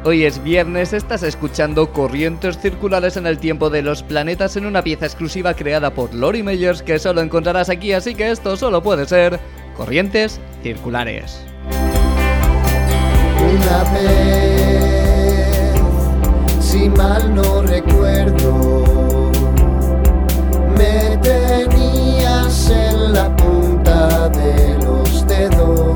Hoy es viernes, estás escuchando Corrientes Circulares en el Tiempo de los Planetas en una pieza exclusiva creada por Lori Meyers que solo encontrarás aquí, así que esto solo puede ser Corrientes Circulares. Una vez, si mal no recuerdo, me tenías en la punta de los dedos.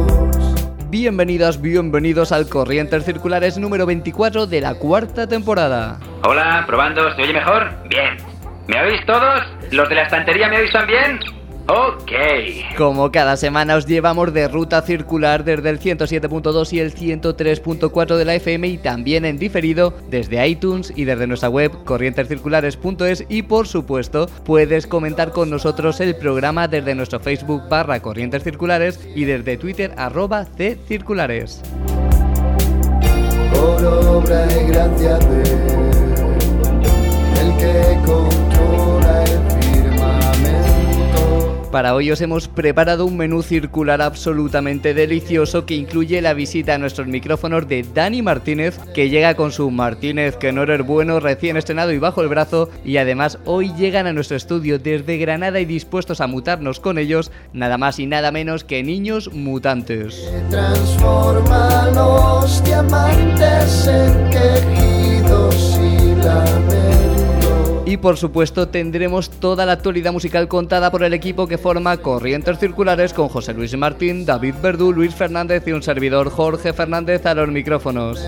Bienvenidos al Corrientes Circulares número 24 de la cuarta temporada. Hola, probando, ¿se oye mejor? Bien. ¿Me oís todos? ¿Los de la estantería me oís también? Ok. Como cada semana os llevamos de ruta circular desde el 107.2 y el 103.4 de la FM y también en diferido desde iTunes y desde nuestra web corrientescirculares.es y por supuesto puedes comentar con nosotros el programa desde nuestro Facebook /Corrientes Circulares y desde Twitter @ccirculares. Por obra y gracia de el que controla el firmamento. Para hoy os hemos preparado un menú circular absolutamente delicioso que incluye la visita a nuestros micrófonos de Dani Martínez, que llega con su Martínez que no eres bueno recién estrenado y bajo el brazo, y además hoy llegan a nuestro estudio desde Granada y dispuestos a mutarnos con ellos, nada más y nada menos que Niños Mutantes. Transforma los diamantes en quejidos y lamentos. Y por supuesto tendremos toda la actualidad musical contada por el equipo que forma Corrientes Circulares con José Luis Martín, David Verdú, Luis Fernández y un servidor Jorge Fernández a los micrófonos.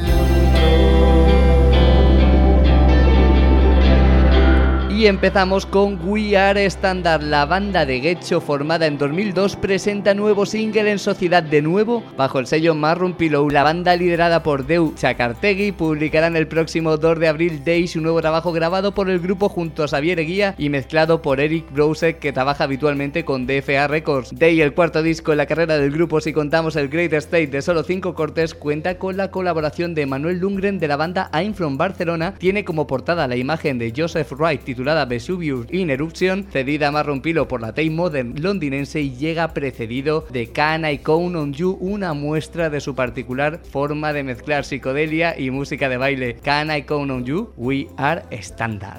Y empezamos con We Are Standard. La banda de Getxo, formada en 2002, presenta nuevo single en sociedad de nuevo bajo el sello Marron Pillow. La banda, liderada por Deu Chakartegui, publicarán el próximo 2 de abril Day, su nuevo trabajo grabado por el grupo junto a Xavier Eguía y mezclado por Eric Browsek, que trabaja habitualmente con DFA Records. Day, el cuarto disco en la carrera del grupo, si contamos el Great Estate de solo 5 cortes, cuenta con la colaboración de Manuel Lundgren de la banda I'm From Barcelona. Tiene como portada la imagen de Joseph Wright titulada Vesuvius in Eruption, cedida a Marron Pillow por la Tate Modern londinense, y llega precedido de Can I Count on You, una muestra de su particular forma de mezclar psicodelia y música de baile. Can I Count on You, We Are Standard.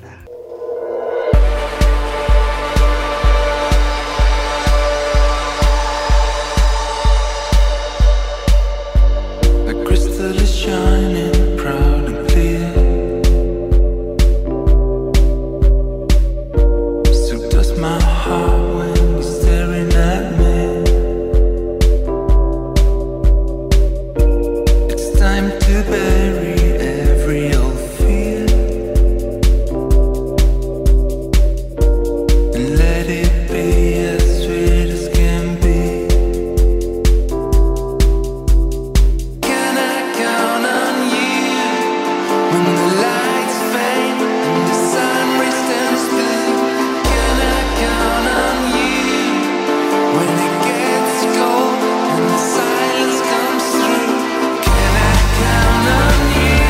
Can I count on you?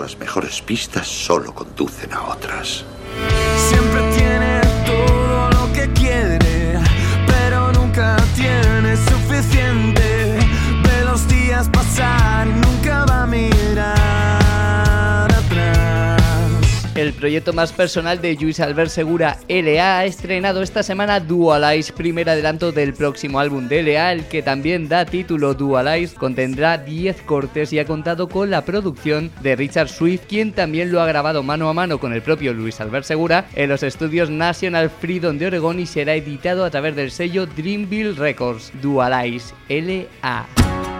las mejores pistas solo conducen a otras. Siempre tiene todo lo que quiere, pero nunca tiene suficiente. Ve los días pasar y nunca va a mirar atrás. El proyecto más personal de Lluís Albert Segura, L.A., ha estrenado esta semana Dualize, primer adelanto del próximo álbum de L.A., el que también da título Dualize. Contendrá 10 cortes y ha contado con la producción de Richard Swift, quien también lo ha grabado mano a mano con el propio Lluís Albert Segura en los estudios National Freedom de Oregón, y será editado a través del sello Dreamville Records. Dualize, L.A.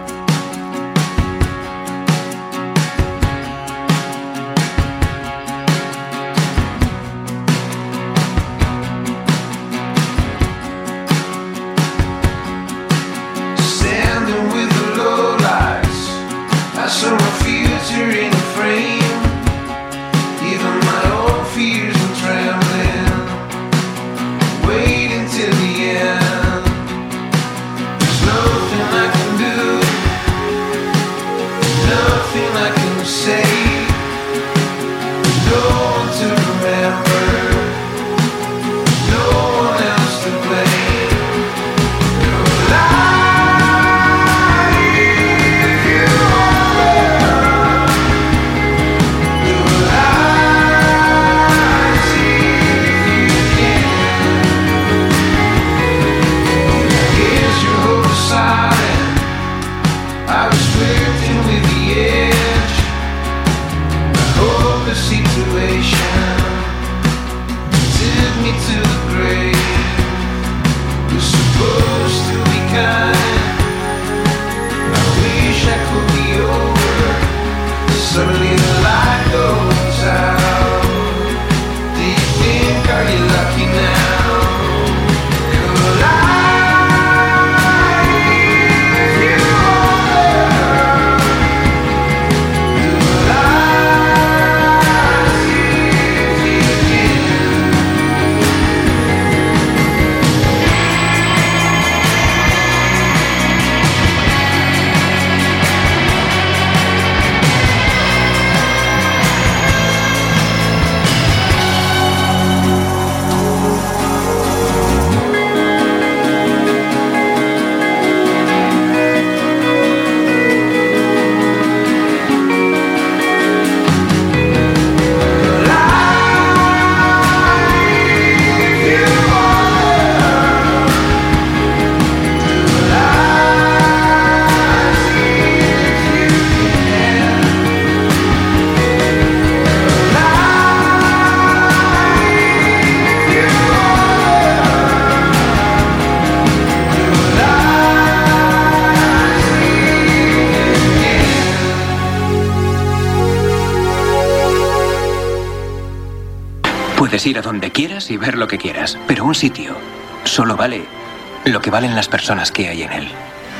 Puedes ir a donde quieras y ver lo que quieras, pero un sitio solo vale lo que valen las personas que hay en él.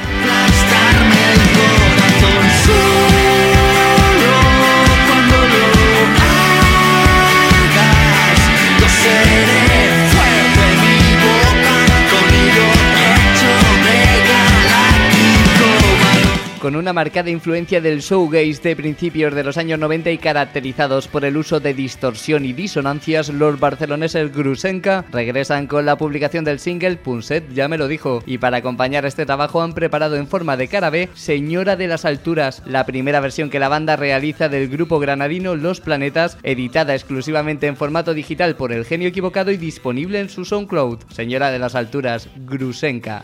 Con una marcada influencia del shoegaze de principios de los años 90 y caracterizados por el uso de distorsión y disonancias, los barceloneses Grusenka regresan con la publicación del single Punset ya me lo dijo, y para acompañar este trabajo han preparado en forma de cara B Señora de las Alturas, la primera versión que la banda realiza del grupo granadino Los Planetas, editada exclusivamente en formato digital por El Genio Equivocado y disponible en su SoundCloud. Señora de las Alturas, Grusenka.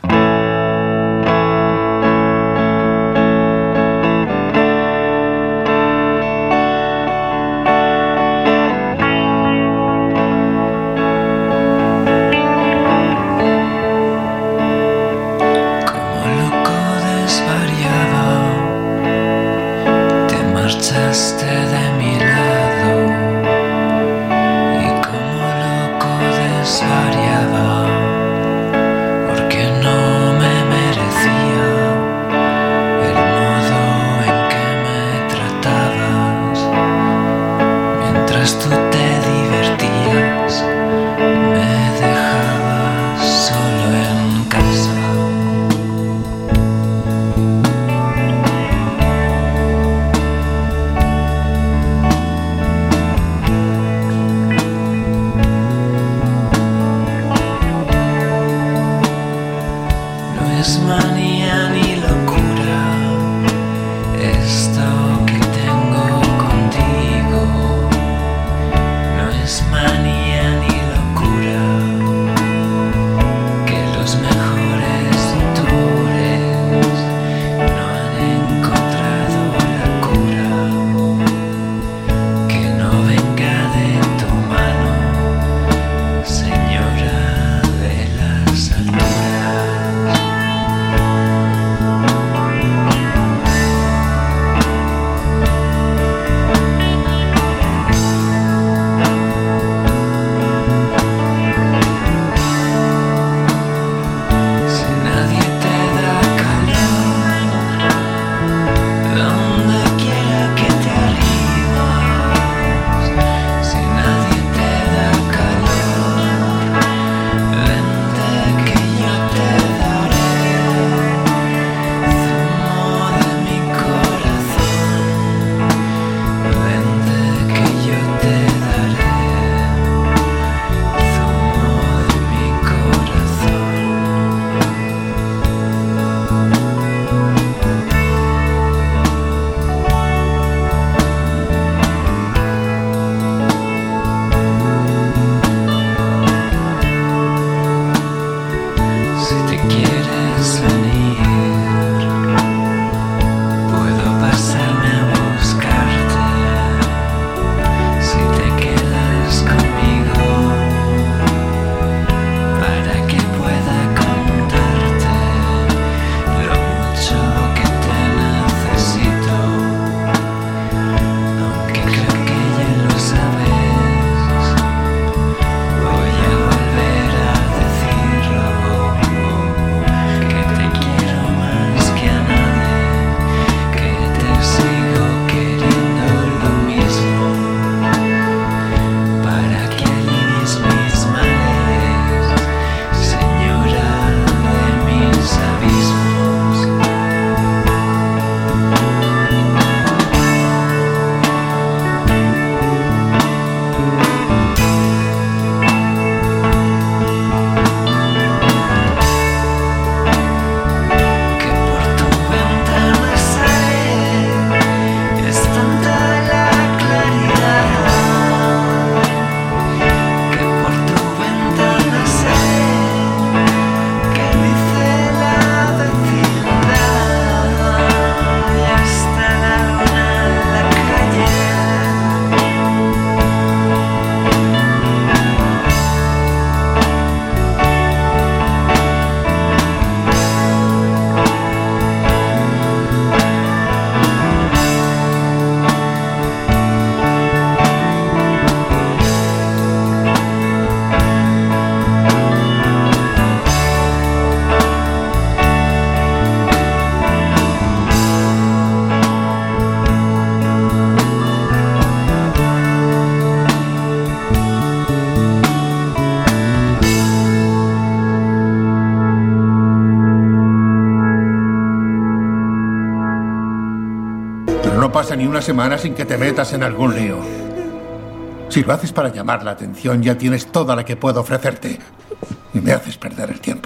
no pasa ni una semana sin que te metas en algún lío. Si lo haces para llamar la atención, ya tienes toda la que puedo ofrecerte. Y me haces perder el tiempo.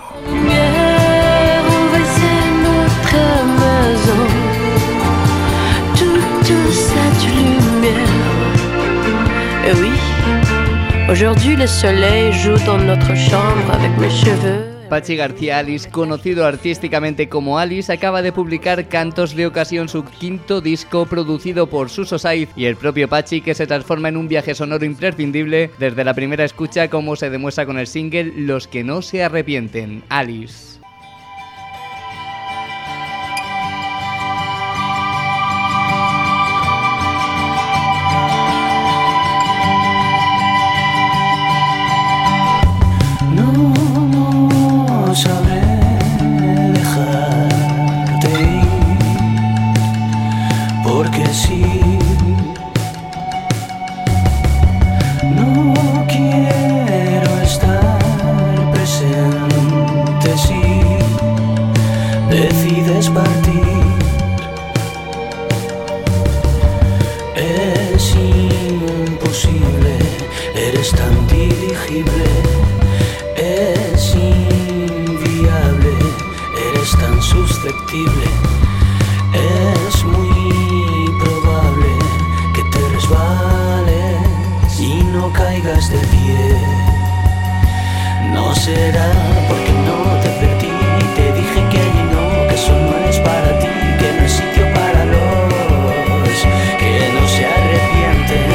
Aujourd'hui, le soleil joue dans notre chambre avec mes cheveux. Patxi García Alice, conocido artísticamente como Alice, acaba de publicar Cantos de Ocasión, su quinto disco producido por Suso Saiz y el propio Patxi, que se transforma en un viaje sonoro imprescindible desde la primera escucha, como se demuestra con el single Los que no se arrepienten, Alice. Es muy probable que te resbales y no caigas de pie. No será porque no te advertí, te dije que allí no, que eso no es para ti, que no es sitio para los que no se arrepienten.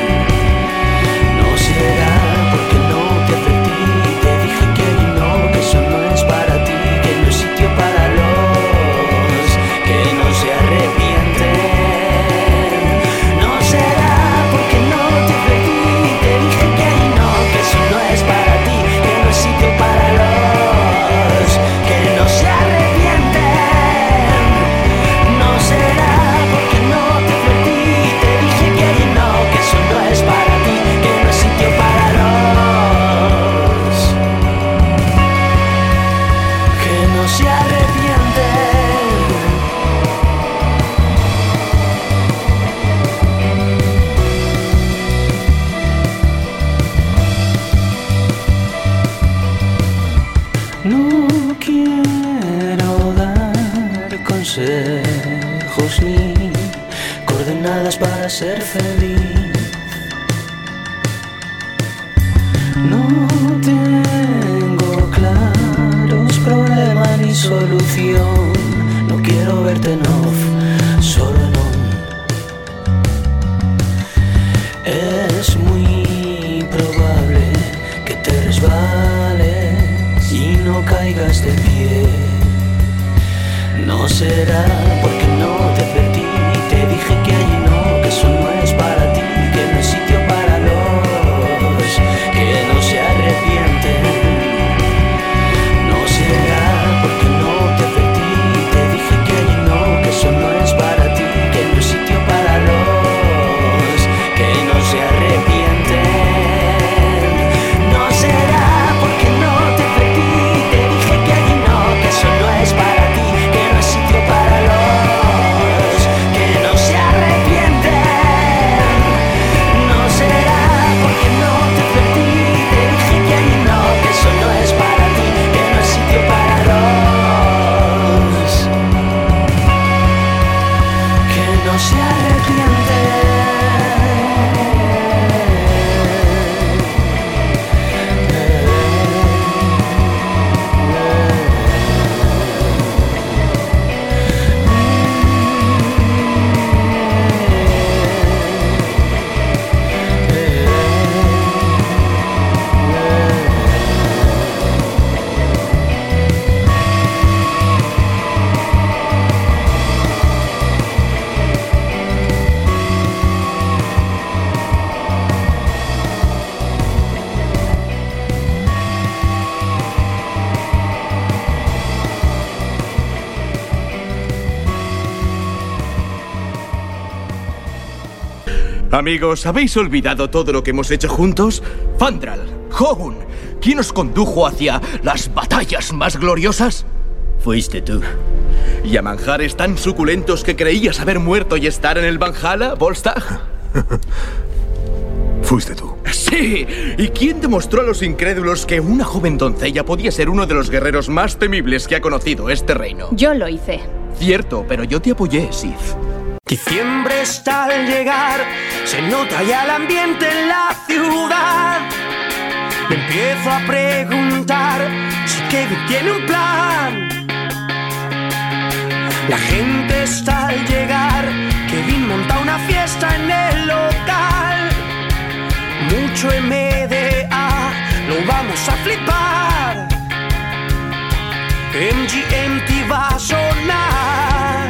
No será porque no te advertí, te dije que allí no, que eso no es para ti, que no es sitio para los que no se arrepienten. No será porque no te advertí, te dije que allí no, que eso no es para ti, que no es sitio para los que no se arrepienten. No será porque no te advertí, te dije que allí no, que eso no es para ti, que no es sitio para los que no se arrepienten. No quiero dar consejos ni coordenadas para ser feliz. No tengo claros problema ni solución. No quiero verte en off, solo en on. Es muy probable que te resbales y no caigas de pie. No será porque no te advertí, te dije que allí no, que eso no es para ti, que no es sitio para los que no se arrepienten. No será porque no te advertí, te dije que allí no, que eso no es para ti, que no es sitio para los que no se arrepienten. No será porque no te advertí, te dije que allí no, que eso no es para ti, que no es sitio para los que no se arrepienten. No será porque no te advertí, te dije que allí no, que eso no es para ti, que no es sitio para los que no se arrepienten. Amigos, ¿habéis olvidado todo lo que hemos hecho juntos? Fandral, Hogun, ¿quién os condujo hacia las batallas más gloriosas? Fuiste tú. ¿Y a manjares tan suculentos que creías haber muerto y estar en el Valhalla, Volstagg? Fuiste tú. Sí. ¿Y quién demostró a los incrédulos que una joven doncella podía ser uno de los guerreros más temibles que ha conocido este reino? Yo lo hice. Cierto, pero yo te apoyé, Sith. Diciembre está al llegar, se nota ya el ambiente en la ciudad. Me empiezo a preguntar si Kevin tiene un plan. La gente está al llegar, Kevin monta una fiesta en el local. Mucho MDA, lo vamos a flipar. MGMT va a sonar.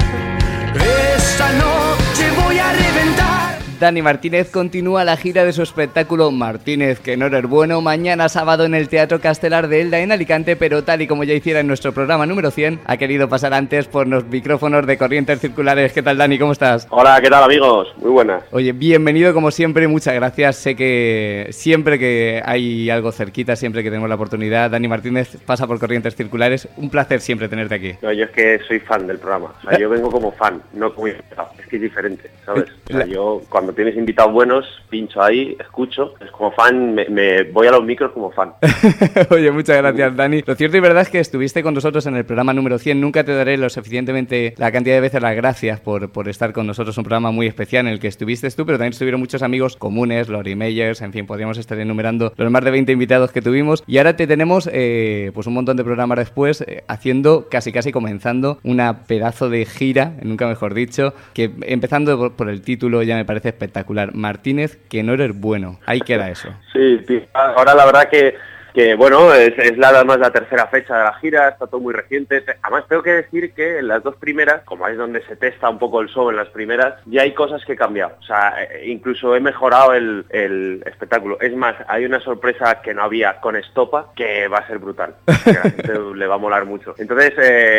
Esta noche voy a reventar. Dani Martínez continúa la gira de su espectáculo Martínez, que no eres bueno, mañana sábado en el Teatro Castelar de Elda en Alicante, pero tal y como ya hiciera en nuestro programa número 100, ha querido pasar antes por los micrófonos de Corrientes Circulares. ¿Qué tal, Dani? ¿Cómo estás? Hola, ¿qué tal, amigos? Muy buenas. Oye, bienvenido como siempre, muchas gracias. Sé que siempre que hay algo cerquita, siempre que tenemos la oportunidad, Dani Martínez pasa por Corrientes Circulares. Un placer siempre tenerte aquí. No, yo es que soy fan del programa. O sea, yo vengo como fan, no como invitado. Es que es diferente, ¿sabes? O sea, yo cuando tienes invitados buenos, pincho ahí, escucho. Es como fan, me voy a los micros como fan. Oye, muchas gracias, Dani. Lo cierto y verdad es que estuviste con nosotros en el programa número 100. Nunca te daré lo suficientemente la cantidad de veces las gracias por estar con nosotros. Un programa muy especial en el que estuviste tú, pero también estuvieron muchos amigos comunes, Lori Meyers, en fin, podríamos estar enumerando los más de 20 invitados que tuvimos. Y ahora te tenemos pues un montón de programas después, haciendo, casi comenzando, una pedazo de gira, nunca mejor dicho, que empezando por el título ya me parece espectacular. Martínez, que no eres bueno. Ahí queda eso. Sí, tío. Ahora la verdad que bueno, es además la tercera fecha de la gira, está todo muy reciente. Además tengo que decir que en las dos primeras, como es donde se testa un poco el show en las primeras, ya hay cosas que he cambiado. O sea, incluso he mejorado el espectáculo. Es más, hay una sorpresa que no había con estopa que va a ser brutal. Que a la gente le va a molar mucho. Entonces,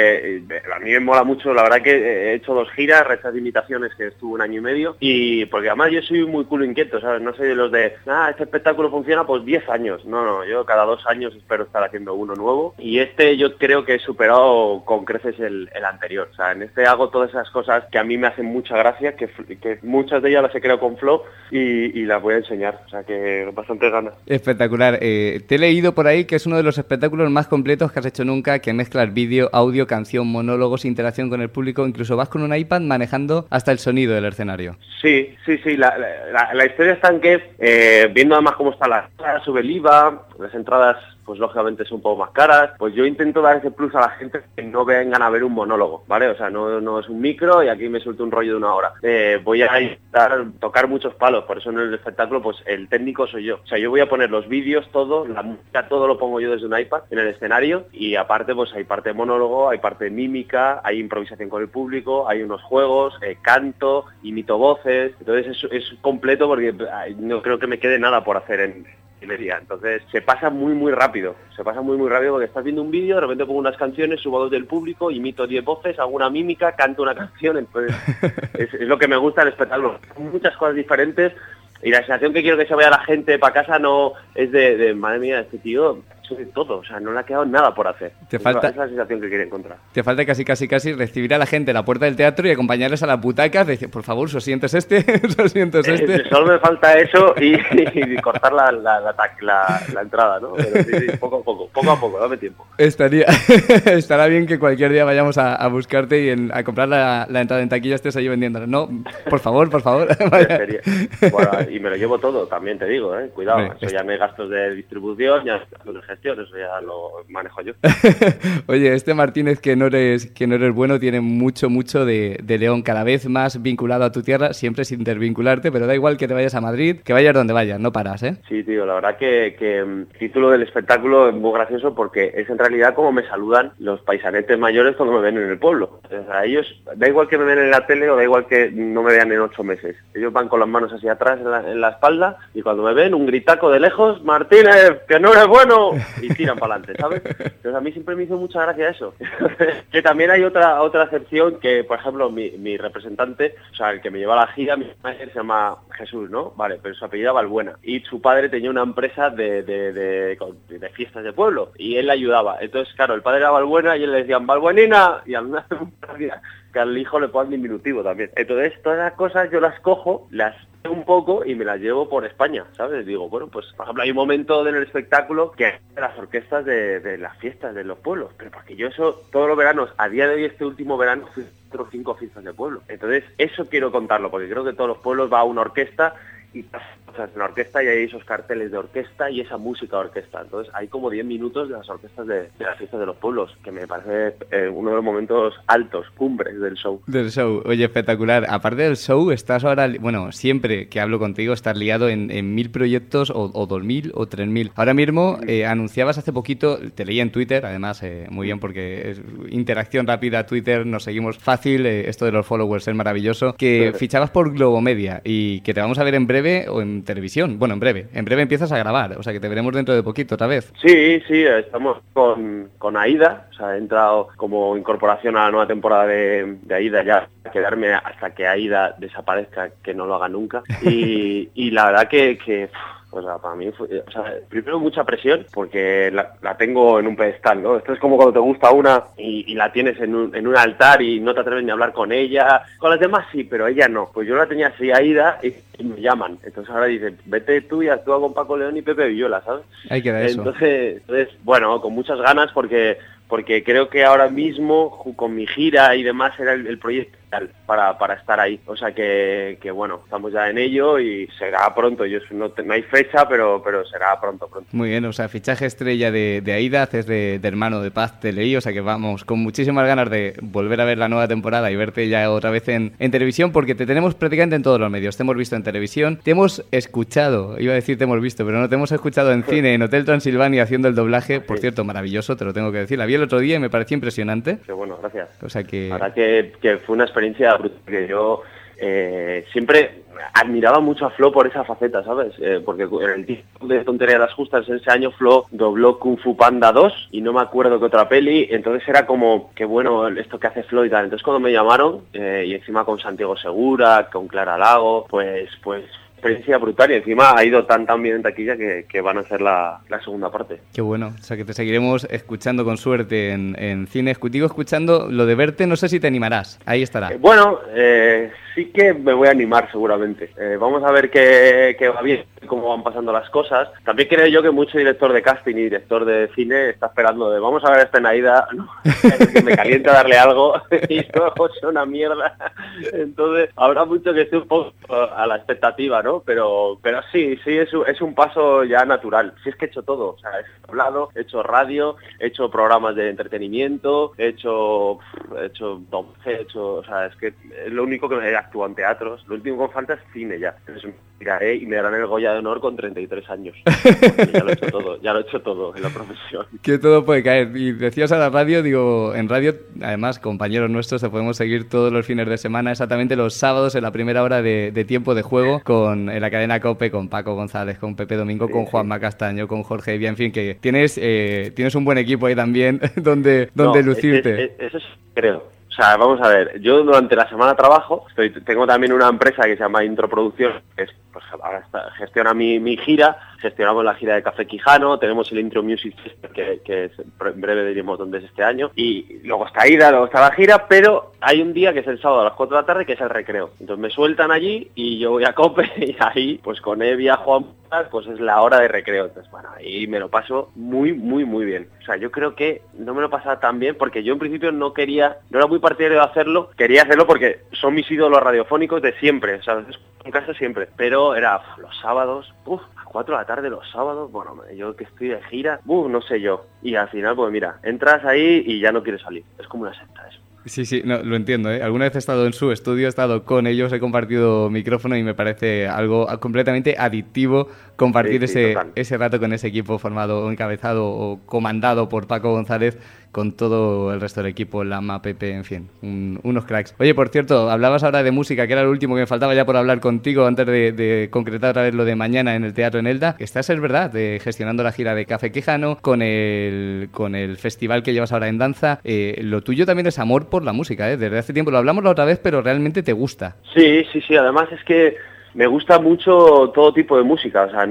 a mí me mola mucho. La verdad que he hecho 2 giras, restas de imitaciones que estuvo 1 año y medio. Y porque además yo soy muy culo inquieto, ¿sabes? No soy de los de, este espectáculo funciona pues 10 años. No, yo cada 2 años espero estar haciendo uno nuevo y yo creo que he superado con creces el anterior. O sea, en este hago todas esas cosas que a mí me hacen mucha gracia, que muchas de ellas las he creado con Flo y las voy a enseñar. O sea, que bastante ganas. Espectacular. Te he leído por ahí que es uno de los espectáculos más completos que has hecho nunca, que mezclas vídeo, audio, canción, monólogos, interacción con el público, incluso vas con un iPad manejando hasta el sonido del escenario. Sí. La historia está en que, viendo además cómo está la sube el IVA, las entradas pues lógicamente son un poco más caras, pues yo intento dar ese plus a la gente que no vengan a ver un monólogo, ¿vale? O sea, no es un micro y aquí me suelto un rollo de 1 hora. Voy a intentar tocar muchos palos, por eso en el espectáculo pues el técnico soy yo. O sea, yo voy a poner los vídeos, todo, la música, todo lo pongo yo desde un iPad en el escenario y aparte pues hay parte de monólogo, hay parte de mímica, hay improvisación con el público, hay unos juegos, canto, imito voces, entonces es completo porque no creo que me quede nada por hacer en media. Entonces se pasa muy rápido porque estás viendo un vídeo, de repente pongo unas canciones, subo 2 del público, imito 10 voces, hago una mímica, canto una canción, entonces es lo que me gusta del espectáculo. Muchas cosas diferentes y la sensación que quiero que se vaya la gente para casa no es de madre mía, este tío de todo, o sea, no le ha quedado nada por hacer. Esa es la sensación que quiere encontrar. Te falta casi recibir a la gente a la puerta del teatro y acompañarles a las butacas, decir, por favor, ¿so sientes este? Solo me falta eso y cortar la entrada, ¿no? Pero sí, poco a poco, dame tiempo. Estará bien que cualquier día vayamos a buscarte y a comprar la entrada en taquilla, estés ahí vendiéndola. No, por favor. Bueno, y me lo llevo todo, también te digo, cuidado, eso ya no hay gastos de distribución, ya no hay gestión, eso ya lo manejo yo. Oye, Martínez, que no eres bueno, tiene mucho de León, cada vez más vinculado a tu tierra, siempre sin desvincularte, pero da igual que te vayas a Madrid, que vayas donde vayas, no paras, ¿eh? Sí, tío, la verdad que el título del espectáculo es muy gracioso porque es en realidad como me saludan los paisanetes mayores cuando me ven en el pueblo. O sea, a ellos, da igual que me ven en la tele o da igual que no me vean en 8 meses. Ellos van con las manos hacia atrás en la espalda y cuando me ven, un gritaco de lejos, Martínez, que no eres bueno. y tiran para adelante, ¿sabes? Entonces a mí siempre me hizo mucha gracia eso. Que también hay otra excepción que, por ejemplo, mi representante, o sea, el que me lleva a la gira, mi manager se llama Jesús, ¿no? Vale, pero su apellido Balbuena. Y su padre tenía una empresa de fiestas de pueblo y él le ayudaba. Entonces, claro, el padre era Balbuena y él le decían Balbuenina y al que al hijo le ponen diminutivo también. Entonces, todas las cosas yo las cojo, las un poco y me las llevo por España, ¿sabes? Digo, bueno, pues por ejemplo hay un momento en el espectáculo que hay las orquestas de las fiestas de los pueblos, pero porque yo eso todos los veranos, a día de hoy este último verano fui a 4 o 5 fiestas de pueblo. Entonces eso quiero contarlo, porque creo que todos los pueblos va a una orquesta y pasa cosas en la orquesta y hay esos carteles de orquesta y esa música de orquesta. Entonces hay como 10 minutos de las orquestas de las fiestas de los pueblos, que me parece uno de los momentos altos, cumbres del show. Del show, oye, espectacular. Aparte del show, estás ahora, bueno, siempre que hablo contigo estás liado en 1000 proyectos o 2000 o 3000. Ahora mismo anunciabas hace poquito, te leí en Twitter, además muy bien porque es interacción rápida, Twitter, nos seguimos fácil, esto de los followers es maravilloso, que fichabas por Globomedia y que te vamos a ver en breve o en televisión. Bueno, en breve empiezas a grabar, o sea que te veremos dentro de poquito otra vez. Sí, estamos con Aida, o sea, he entrado como incorporación a la nueva temporada de Aida, ya quedarme hasta que Aida desaparezca, que no lo haga nunca, y la verdad que o sea, para mí fue, o sea, primero mucha presión porque la tengo en un pedestal, ¿no? Esto es como cuando te gusta una y la tienes en un altar y no te atreves ni a hablar con ella. Con las demás sí, pero ella no. Pues yo la tenía así Aida y me llaman. Entonces ahora dicen, vete tú y actúa con Paco León y Pepe Villola, ¿sabes? Ahí queda eso. Entonces, bueno, con muchas ganas porque creo que ahora mismo con mi gira y demás era el proyecto para estar ahí, o sea que bueno, estamos ya en ello y será pronto. Yo no hay fecha, pero será pronto. Muy bien, o sea, fichaje estrella de Aida, haces de hermano de Paz, te leí, o sea que vamos con muchísimas ganas de volver a ver la nueva temporada y verte ya otra vez en televisión, porque te tenemos prácticamente en todos los medios. Te hemos visto en televisión, te hemos escuchado, iba a decir te hemos visto, pero no, te hemos escuchado en cine, en Hotel Transilvania haciendo el doblaje, por cierto, maravilloso, te lo tengo que decir, la vi el otro día y me pareció impresionante. Qué bueno, gracias. O sea que... La verdad que fue una experiencia brutal, que yo siempre admiraba mucho a Flo por esa faceta, ¿sabes? Porque en el título de Tontería de las Justas ese año Flo dobló Kung Fu Panda 2 y no me acuerdo qué otra peli, entonces era como, qué bueno esto que hace Flo y tal. Entonces cuando me llamaron, y encima con Santiago Segura, con Clara Lago, pues experiencia brutal y encima ha ido tan bien en taquilla que van a ser la segunda parte. Qué bueno, o sea que te seguiremos escuchando con suerte en cine. Digo, escuchando lo de verte, no sé si te animarás, ahí estará. Bueno, sí que me voy a animar seguramente. Vamos a ver qué va bien, cómo van pasando las cosas. También creo yo que mucho director de casting y director de cine está esperando de vamos a ver esta en Aida, ¿no? Que me calienta darle algo y luego es una mierda. Entonces habrá mucho que esté un poco a la expectativa, ¿no? Pero sí, es un paso ya natural. Sí, es que he hecho todo, o sea, he hablado, he hecho radio, he hecho programas de entretenimiento, he hecho o sea, es que es lo único que me actúo en teatros, lo último que me falta es cine ya. Entonces me tiraré y me darán el Goya de Honor con 33 años. Ya lo he hecho todo en la profesión. Que todo puede caer. Y decías a la radio, digo, en radio, además, compañeros nuestros, te podemos seguir todos los fines de semana, exactamente los sábados en la primera hora de tiempo de juego, en la cadena COPE, con Paco González, con Pepe Domingo, con Juanma Castaño, con Jorge Evia, en fin, que tienes un buen equipo ahí también donde lucirte. Eso sí creo. O sea, vamos a ver, yo durante la semana trabajo, tengo también una empresa que se llama Introproducción, que pues ahora gestiona mi gira, gestionamos la gira de Café Quijano, tenemos el Intro Music Festival, que en breve diremos dónde es este año, y luego está Aida, luego está la gira, pero hay un día que es el sábado a las 4 de la tarde, que es el recreo. Entonces me sueltan allí y yo voy a COPE y ahí, pues con Evia, Juan, pues es la hora de recreo. Entonces, bueno, ahí me lo paso muy, muy, muy bien. O sea, yo creo que no me lo pasaba tan bien porque yo en principio no era muy partidario de hacerlo, quería hacerlo porque son mis ídolos radiofónicos de siempre, o sea, en casa siempre, pero era los sábados, a 4 de la tarde los sábados, bueno, yo que estoy de gira, no sé yo, y al final, pues mira, entras ahí y ya no quieres salir, es como una secta eso. Sí, no, lo entiendo, ¿eh? Alguna vez he estado en su estudio, he estado con ellos, he compartido micrófono y me parece algo completamente adictivo compartir ese rato con ese equipo formado o encabezado o comandado por Paco González con todo el resto del equipo, Lama, Pepe, en fin, unos cracks. Oye, por cierto, hablabas ahora de música, que era lo último que me faltaba ya por hablar contigo antes de concretar otra vez lo de mañana en el Teatro en Elda. Estás, es verdad, gestionando la gira de Café Quijano con el festival que llevas ahora en danza. Lo tuyo también es amor por la música, ¿eh? Desde hace tiempo lo hablamos la otra vez, pero realmente te gusta. Sí, además es que me gusta mucho todo tipo de música, o sea,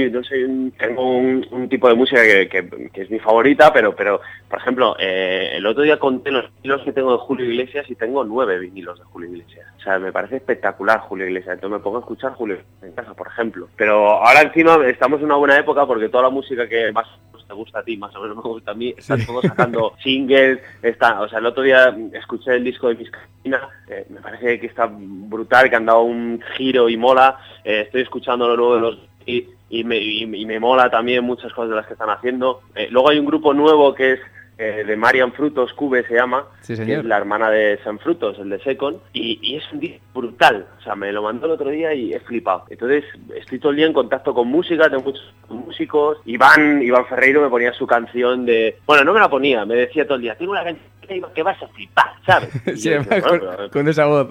tengo un tipo de música que es mi favorita, pero por ejemplo, el otro día conté los vinilos que tengo de Julio Iglesias y tengo 9 vinilos de Julio Iglesias. O sea, me parece espectacular Julio Iglesias, entonces me pongo a escuchar Julio en casa, por ejemplo. Pero ahora encima estamos en una buena época porque toda la música que más te gusta a ti, más o menos me gusta a mí, están todos sacando singles, o sea, el otro día escuché el disco de Miss Casina, me parece que está brutal, que han dado un giro y mola, estoy escuchando lo nuevo de los y me mola también muchas cosas de las que están haciendo. Luego hay un grupo nuevo que es de Marian Frutos, Cube se llama, sí, que es la hermana de San Frutos, el de Second, y es un disco brutal, o sea, me lo mandó el otro día y he flipado. Entonces estoy todo el día en contacto con música, tengo muchos músicos. Iván Ferreiro me ponía su canción de... Bueno, no me la ponía, me decía todo el día, tengo una canción que vas a flipar, ¿sabes? Sí, con esa voz.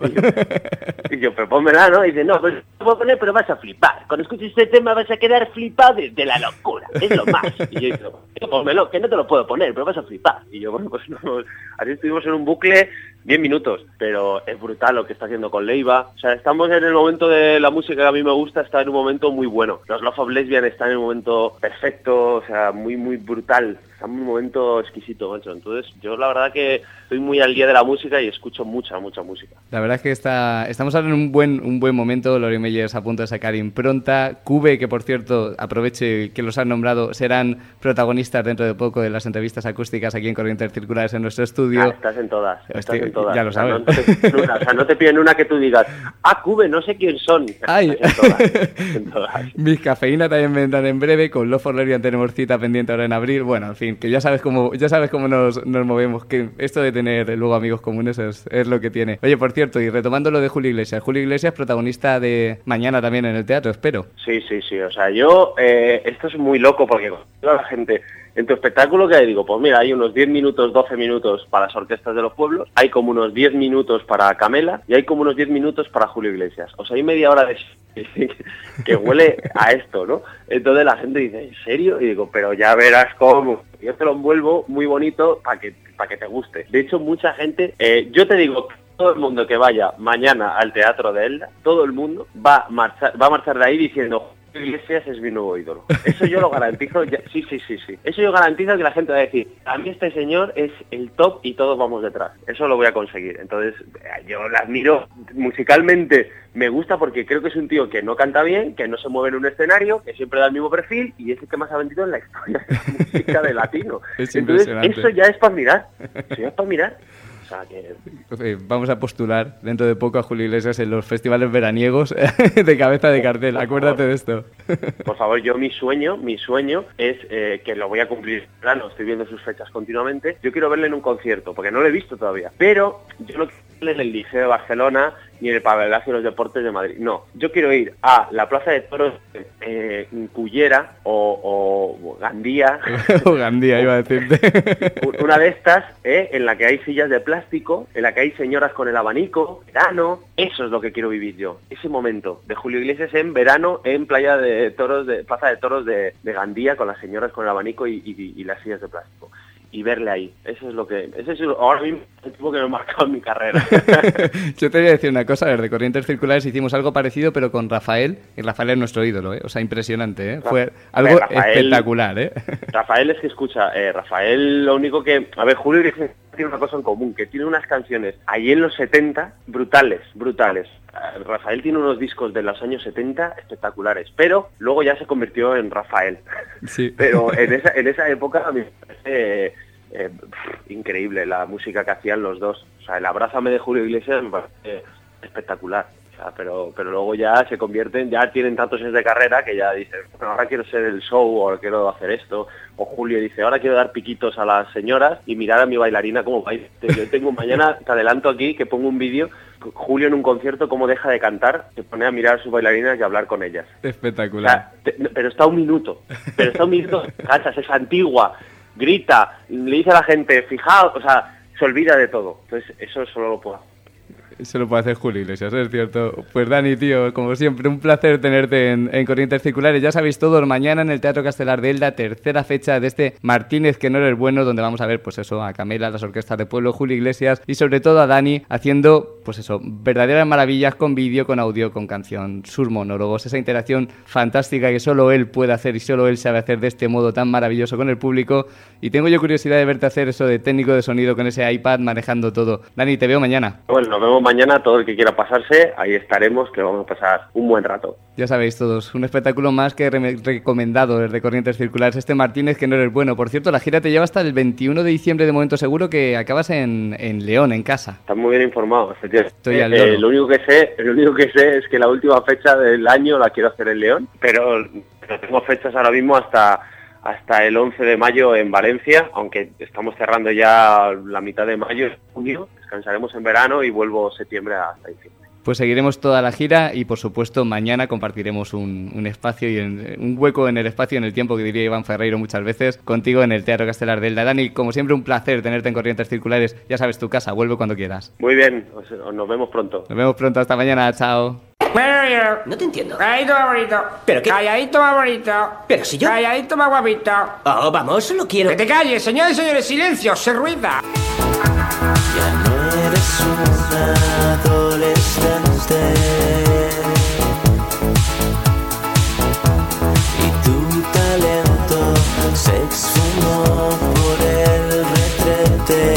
Y yo, pero pónmela, ¿no? Y dice, no, pues te puedo poner, pero vas a flipar. Cuando escuches este tema vas a quedar flipado de la locura, es lo más. Y yo digo, pónmelo, que no te lo puedo poner, pero vas a flipar. Y yo, bueno, pues no, así estuvimos en un bucle 10 minutos, pero es brutal lo que está haciendo con Leiva. O sea, estamos en el momento de la música que a mí me gusta, está en un momento muy bueno. Los Love of Lesbian están en un momento perfecto, o sea, muy, muy brutal. Está en un momento exquisito, macho. Entonces, yo la verdad que estoy muy al día de la música y escucho mucha música. La verdad es que estamos ahora en un buen momento. Lori Meyers a punto de sacar impronta. Cube, que por cierto, aproveche que los han nombrado, serán protagonistas dentro de poco de las entrevistas acústicas aquí en Corrientes Circulares en nuestro estudio. Estás en todas. Ya lo sabes. No te piden una que tú digas, Cube, no sé quién son. Ay. En todas. Mis Cafeína también vendrán en breve. Con Love for Lesbian tenemos cita pendiente ahora en abril. Bueno, en fin, que ya sabes cómo nos movemos. Que esto de tener luego amigos comunes es lo que tiene. Oye, por cierto, y retomando lo de Julio Iglesias, protagonista de mañana también en el teatro, espero. Sí. O sea, yo, esto es muy loco porque toda la gente... En tu espectáculo, que digo, pues mira, hay unos 10 minutos, 12 minutos para las orquestas de los pueblos, hay como unos 10 minutos para Camela y hay como unos 10 minutos para Julio Iglesias. O sea, hay media hora de que huele a esto, ¿no? Entonces la gente dice, ¿en serio? Y digo, pero ya verás cómo. Yo te lo envuelvo muy bonito para que te guste. De hecho, mucha gente, yo te digo, todo el mundo que vaya mañana al Teatro de Elda, todo el mundo va a marchar de ahí diciendo... Iglesias es mi nuevo ídolo. Eso yo lo garantizo. Sí. Eso yo garantizo que la gente va a decir, a mí este señor es el top y todos vamos detrás. Eso lo voy a conseguir. Entonces, yo la admiro musicalmente. Me gusta porque creo que es un tío que no canta bien, que no se mueve en un escenario, que siempre da el mismo perfil y es el que más ha vendido en la historia de la música de latino. Entonces, eso ya es para mirar. Eso ya es para mirar. O sea que... Vamos a postular dentro de poco a Julio Iglesias en los festivales veraniegos de cabeza de cartel. Acuérdate de esto. Por favor, yo mi sueño es que lo voy a cumplir. Claro, estoy viendo sus fechas continuamente. Yo quiero verle en un concierto, porque no lo he visto todavía. Pero yo no quiero verle en el Liceo de Barcelona ni en el Palacio de los Deportes de Madrid. No, yo quiero ir a la Plaza de Toros Cullera o Gandía. O Gandía, iba a decirte. Una de estas, en la que hay sillas de plástico, en la que hay señoras con el abanico, verano. Eso es lo que quiero vivir yo. Ese momento de Julio Iglesias en verano en Plaza de Toros de Gandía con las señoras con el abanico y las sillas de plástico. Y verle ahí. Ese es ahora mismo el tipo que me ha marcado en mi carrera. Yo te voy a decir una cosa, desde Corrientes Circulares hicimos algo parecido, pero con Rafael, y Rafael es nuestro ídolo, ¿eh? O sea, impresionante, ¿eh? Fue algo espectacular, ¿eh? Rafael es que escucha, Rafael lo único que... A ver, Julio Iglesias tiene una cosa en común, que tiene unas canciones ahí en los 70 brutales. Rafael tiene unos discos de los años 70 espectaculares, pero luego ya se convirtió en Rafael. Sí. Pero en esa época a mí me parece increíble la música que hacían los dos. O sea, el Abrázame de Julio Iglesias me parece espectacular. O sea, pero luego ya se convierten, ya tienen tantos años de carrera que ya dicen, bueno, ahora quiero ser el show, o ahora quiero hacer esto. O Julio dice, ahora quiero dar piquitos a las señoras y mirar a mi bailarina cómo baila. Yo tengo mañana, te adelanto aquí, que pongo un vídeo, Julio en un concierto, cómo deja de cantar, se pone a mirar a sus bailarinas y a hablar con ellas. Espectacular. O sea, pero está un minuto, cachas, es antigua, grita, le dice a la gente, fijaos, o sea, se olvida de todo. Entonces, eso solo lo puedo hacer. Eso lo puede hacer Julio Iglesias, es cierto. Pues Dani, tío, como siempre, un placer tenerte en Corrientes Circulares. Ya sabéis todos, mañana en el Teatro Castelar de Elda, tercera fecha de este Martínez que no eres bueno, donde vamos a ver, pues eso, a Camela, las orquestas de pueblo, Julio Iglesias y sobre todo a Dani haciendo, pues eso, verdaderas maravillas con vídeo, con audio, con canción, sus monólogos, esa interacción fantástica que solo él puede hacer y solo él sabe hacer de este modo tan maravilloso con el público. Y tengo yo curiosidad de verte hacer eso de técnico de sonido con ese iPad manejando todo. Dani, te veo mañana. Bueno, nos vemos mañana, todo el que quiera pasarse, ahí estaremos, que vamos a pasar un buen rato. Ya sabéis todos, un espectáculo más que recomendado desde Corrientes Circulares, este Martínez que no eres bueno. Por cierto, la gira te lleva hasta el 21 de diciembre de momento seguro, que acabas en León, en casa. Estás muy bien informado, efectivamente. Estoy al loro. Lo único que sé es que la última fecha del año la quiero hacer en León, pero tengo fechas ahora mismo hasta el 11 de mayo en Valencia, aunque estamos cerrando ya la mitad de mayo, junio, descansaremos en verano y vuelvo septiembre hasta diciembre. Pues seguiremos toda la gira y, por supuesto, mañana compartiremos un espacio y un hueco en el espacio y en el tiempo, que diría Iván Ferreiro muchas veces, contigo en el Teatro Castelar de Elda. Dani, como siempre, un placer tenerte en Corrientes Circulares. Ya sabes, tu casa, vuelve cuando quieras. Muy bien, nos vemos pronto. Nos vemos pronto, hasta mañana, chao. No te entiendo. Calladito más bonito. ¿Pero qué? Calladito más bonito. Pero si yo... Calladito más guapito. Oh, vamos, solo quiero... Que te calles, señores y señores, silencio, se ruida. Ya no eres un adolescente y tu talento se esfumó por el retrete.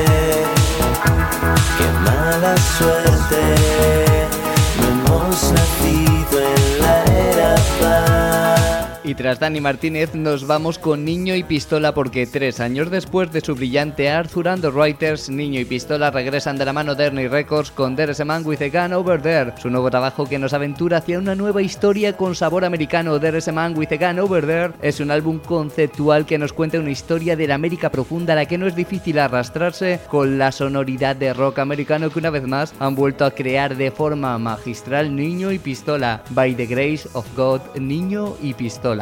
Qué mala suerte, no hemos nacido en la era paz. Y tras Dani Martínez nos vamos con Niño y Pistola, porque 3 años después de su brillante Arthur and the Writers, Niño y Pistola regresan de la mano de Ernie Records con There's a Man with a Gun Over There, su nuevo trabajo que nos aventura hacia una nueva historia con sabor americano. There's a Man with a Gun Over There es un álbum conceptual que nos cuenta una historia de la América profunda a la que no es difícil arrastrarse, con la sonoridad de rock americano que una vez más han vuelto a crear de forma magistral Niño y Pistola, By the Grace of God, Niño y Pistola.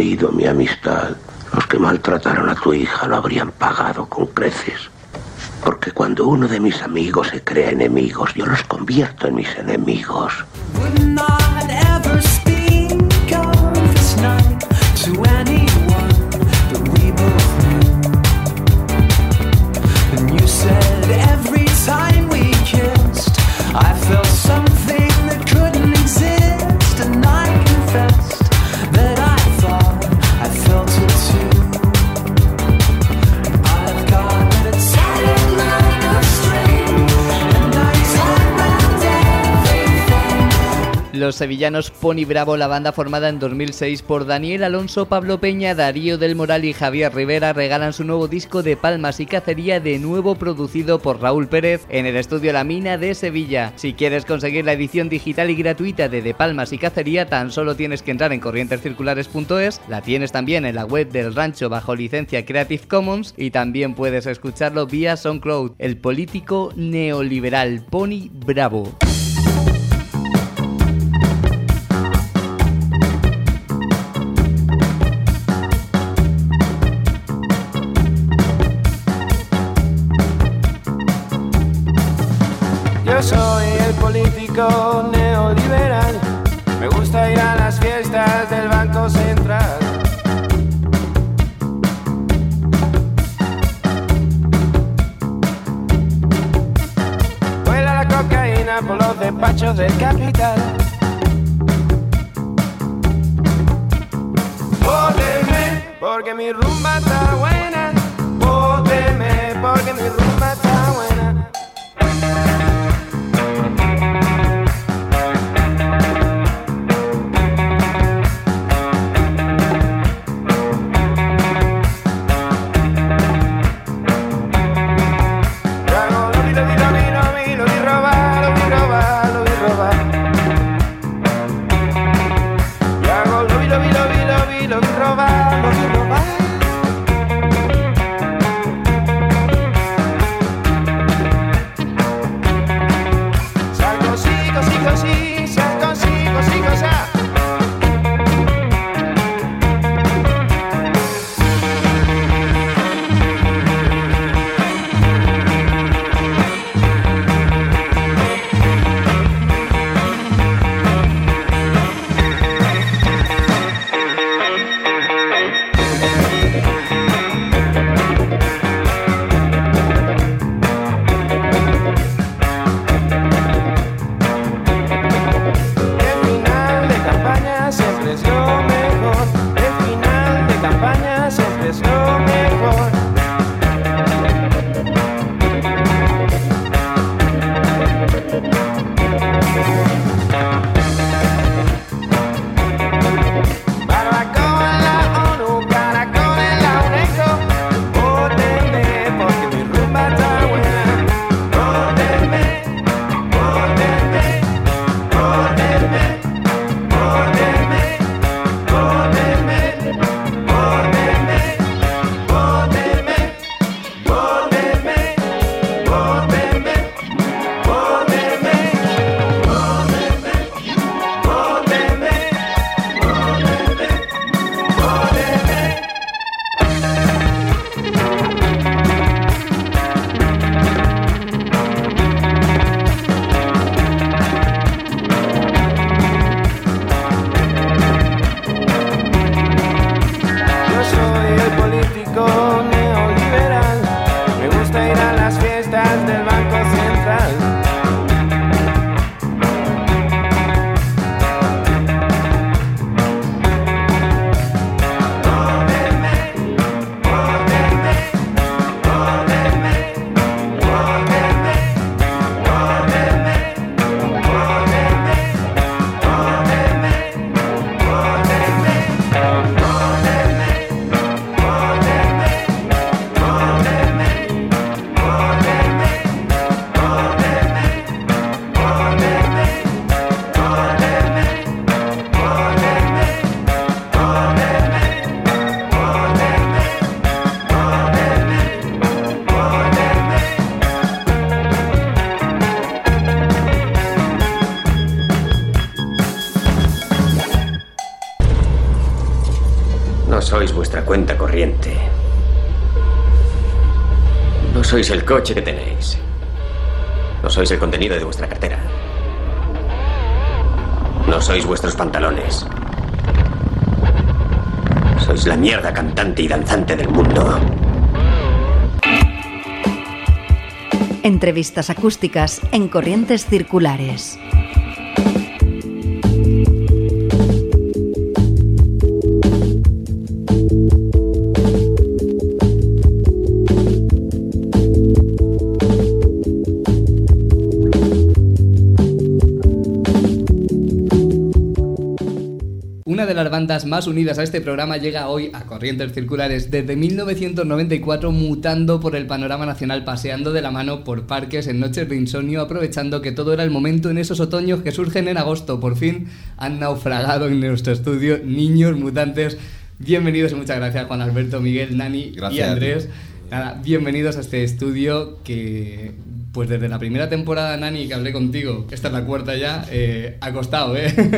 querido mi amistad, los que maltrataron a tu hija lo habrían pagado con creces. Porque cuando uno de mis amigos se crea enemigos, yo los convierto en mis enemigos. Los sevillanos Pony Bravo, la banda formada en 2006 por Daniel Alonso, Pablo Peña, Darío del Moral y Javier Rivera, regalan su nuevo disco de Palmas y Cacería, de nuevo producido por Raúl Pérez en el estudio La Mina de Sevilla. Si quieres conseguir la edición digital y gratuita de Palmas y Cacería, tan solo tienes que entrar en corrientescirculares.es, la tienes también en la web del Rancho bajo licencia Creative Commons y también puedes escucharlo vía SoundCloud. El político neoliberal Pony Bravo. Yo soy el político neoliberal, me gusta ir a las fiestas del Banco Central. Vuela la cocaína por los despachos del capital. Vóteme porque mi rumba está buena, vóteme porque mi rumba está buena. vuestra cuenta corriente. No sois el coche que tenéis. No sois el contenido de vuestra cartera. No sois vuestros pantalones. Sois la mierda cantante y danzante del mundo. Entrevistas acústicas en Corrientes Circulares. Una de las bandas más unidas a este programa llega hoy a Corrientes Circulares desde 1994, mutando por el panorama nacional, paseando de la mano por parques en noches de insomnio, aprovechando que todo era el momento en esos otoños que surgen en agosto. Por fin han naufragado en nuestro estudio Niños Mutantes. Bienvenidos y muchas gracias, Juan Alberto, Miguel, Nani y Andrés. Nada, bienvenidos a este estudio que, pues desde la primera temporada, Nani, que hablé contigo, esta es la cuarta ya, ha costado,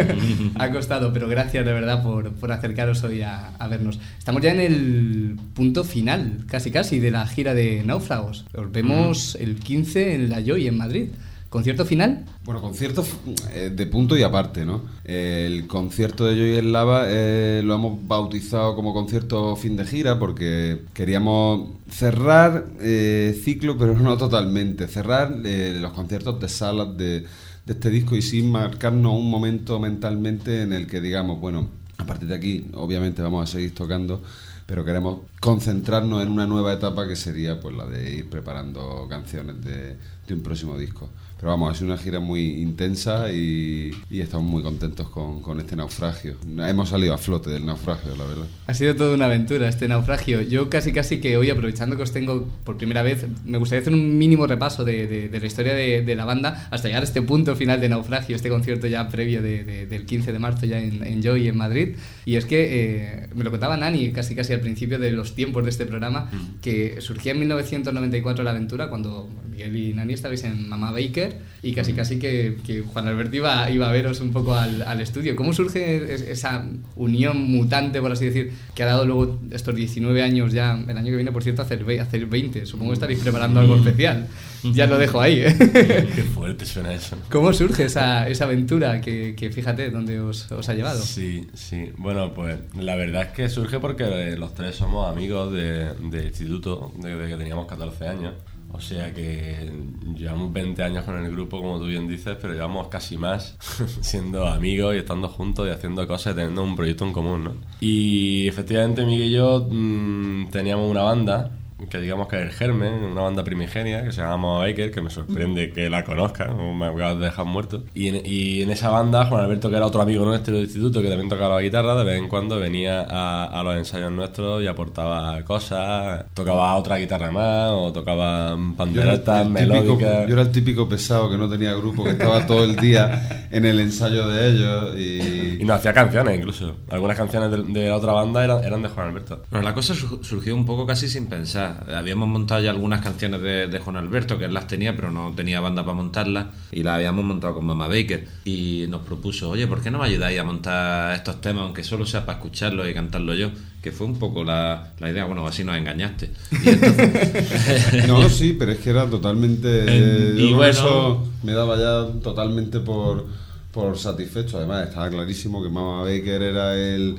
ha costado, pero gracias de verdad por acercaros hoy a vernos. Estamos ya en el punto final, casi, de la gira de Náufragos. Os vemos el 15 en la Joy, en Madrid. ¿Concierto final? Bueno, concierto de punto y aparte, ¿no? El concierto de Joy en Lava lo hemos bautizado como concierto fin de gira porque queríamos cerrar ciclo, pero no totalmente. Cerrar los conciertos de salas de este disco y sin marcarnos un momento mentalmente en el que digamos, bueno, a partir de aquí obviamente vamos a seguir tocando, pero queremos concentrarnos en una nueva etapa que sería pues la de ir preparando canciones de un próximo disco. Pero vamos, es una gira muy intensa y estamos muy contentos con este naufragio. Hemos salido a flote del naufragio, la verdad. Ha sido toda una aventura este naufragio. Yo casi que hoy, aprovechando que os tengo por primera vez, me gustaría hacer un mínimo repaso de la historia de la banda hasta llegar a este punto final de Naufragio, este concierto ya previo del 15 de marzo ya en Joy, en Madrid. Y es que me lo contaba Nani casi al principio de los tiempos de este programa, que surgía en 1994 la aventura cuando Miguel y Nani estabais en Mamá Baker y casi que Juan Alberto iba a veros un poco al estudio. ¿Cómo surge esa unión mutante, por así decir, que ha dado luego estos 19 años ya, el año que viene, por cierto, hacer 20? Supongo que estaréis preparando algo especial. Ya lo dejo ahí, ¿eh? Qué fuerte suena eso. ¿Cómo surge esa aventura que fíjate dónde os ha llevado? Sí. Bueno, pues la verdad es que surge porque los tres somos amigos de instituto desde que teníamos 14 años. O sea que llevamos 20 años con el grupo, como tú bien dices, pero llevamos casi más siendo amigos y estando juntos y haciendo cosas y teniendo un proyecto en común, ¿no? Y efectivamente Miguel y yo teníamos una banda que digamos que es el germen, una banda primigenia que se llama Baker, que me sorprende que la conozcan, me acabas de dejar muerto. Y en esa banda, Juan Alberto, que era otro amigo nuestro del instituto, que también tocaba la guitarra, de vez en cuando venía a los ensayos nuestros y aportaba cosas, tocaba otra guitarra más, o tocaba panderetas, melódicas. Yo era el típico pesado que no tenía grupo, que estaba todo el día en el ensayo de ellos y nos hacía canciones incluso. Algunas canciones de la otra banda eran de Juan Alberto. Bueno, la cosa surgió un poco casi sin pensar. Habíamos montado ya algunas canciones de Juan Alberto, que él las tenía, pero no tenía banda para montarlas, y las habíamos montado con Mamá Baker. Y nos propuso, oye, ¿por qué no me ayudáis a montar estos temas, aunque solo sea para escucharlos y cantarlos yo? Que fue un poco la idea. Bueno, así nos engañaste. Y entonces... No, sí, pero es que era totalmente... y bueno, eso me daba ya totalmente por satisfecho. Además, estaba clarísimo que Mamá Baker era el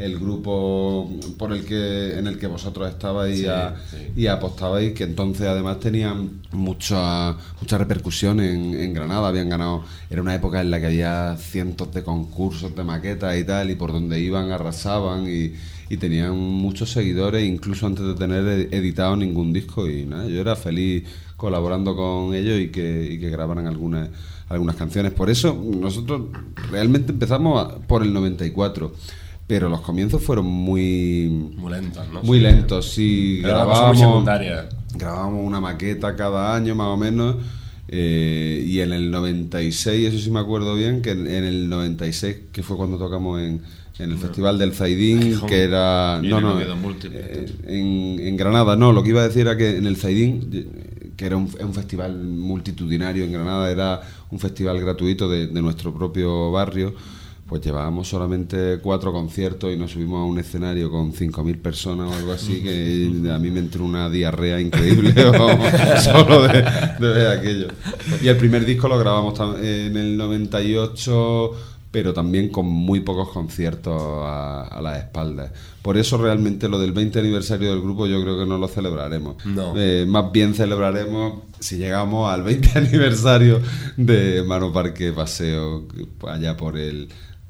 grupo en el que vosotros estabais y apostabais, que entonces además tenían mucha repercusión en Granada. Habían ganado, era una época en la que había cientos de concursos de maquetas y tal, y por donde iban arrasaban y tenían muchos seguidores, incluso antes de tener editado ningún disco. Y nada, yo era feliz colaborando con ellos y que grabaran algunas canciones. Por eso nosotros realmente empezamos por el 94. Pero los comienzos fueron muy lentos, ¿no? Muy lentos, sí. Grabábamos una maqueta cada año, más o menos. Y en el 96, eso sí me acuerdo bien, que en el 96, que fue cuando tocamos en el Festival del Zaidín, que era... en Granada, no, lo que iba a decir era que en el Zaidín, que era un festival multitudinario en Granada, era un festival gratuito de nuestro propio barrio, pues llevábamos solamente 4 conciertos y nos subimos a un escenario con 5.000 personas o algo así, que a mí me entró una diarrea increíble solo de ver aquello. Y el primer disco lo grabamos en el 98, pero también con muy pocos conciertos a las espaldas. Por eso realmente lo del 20 aniversario del grupo yo creo que no lo celebraremos. No. Más bien celebraremos si llegamos al 20 aniversario de Mano Parque Paseo, allá por el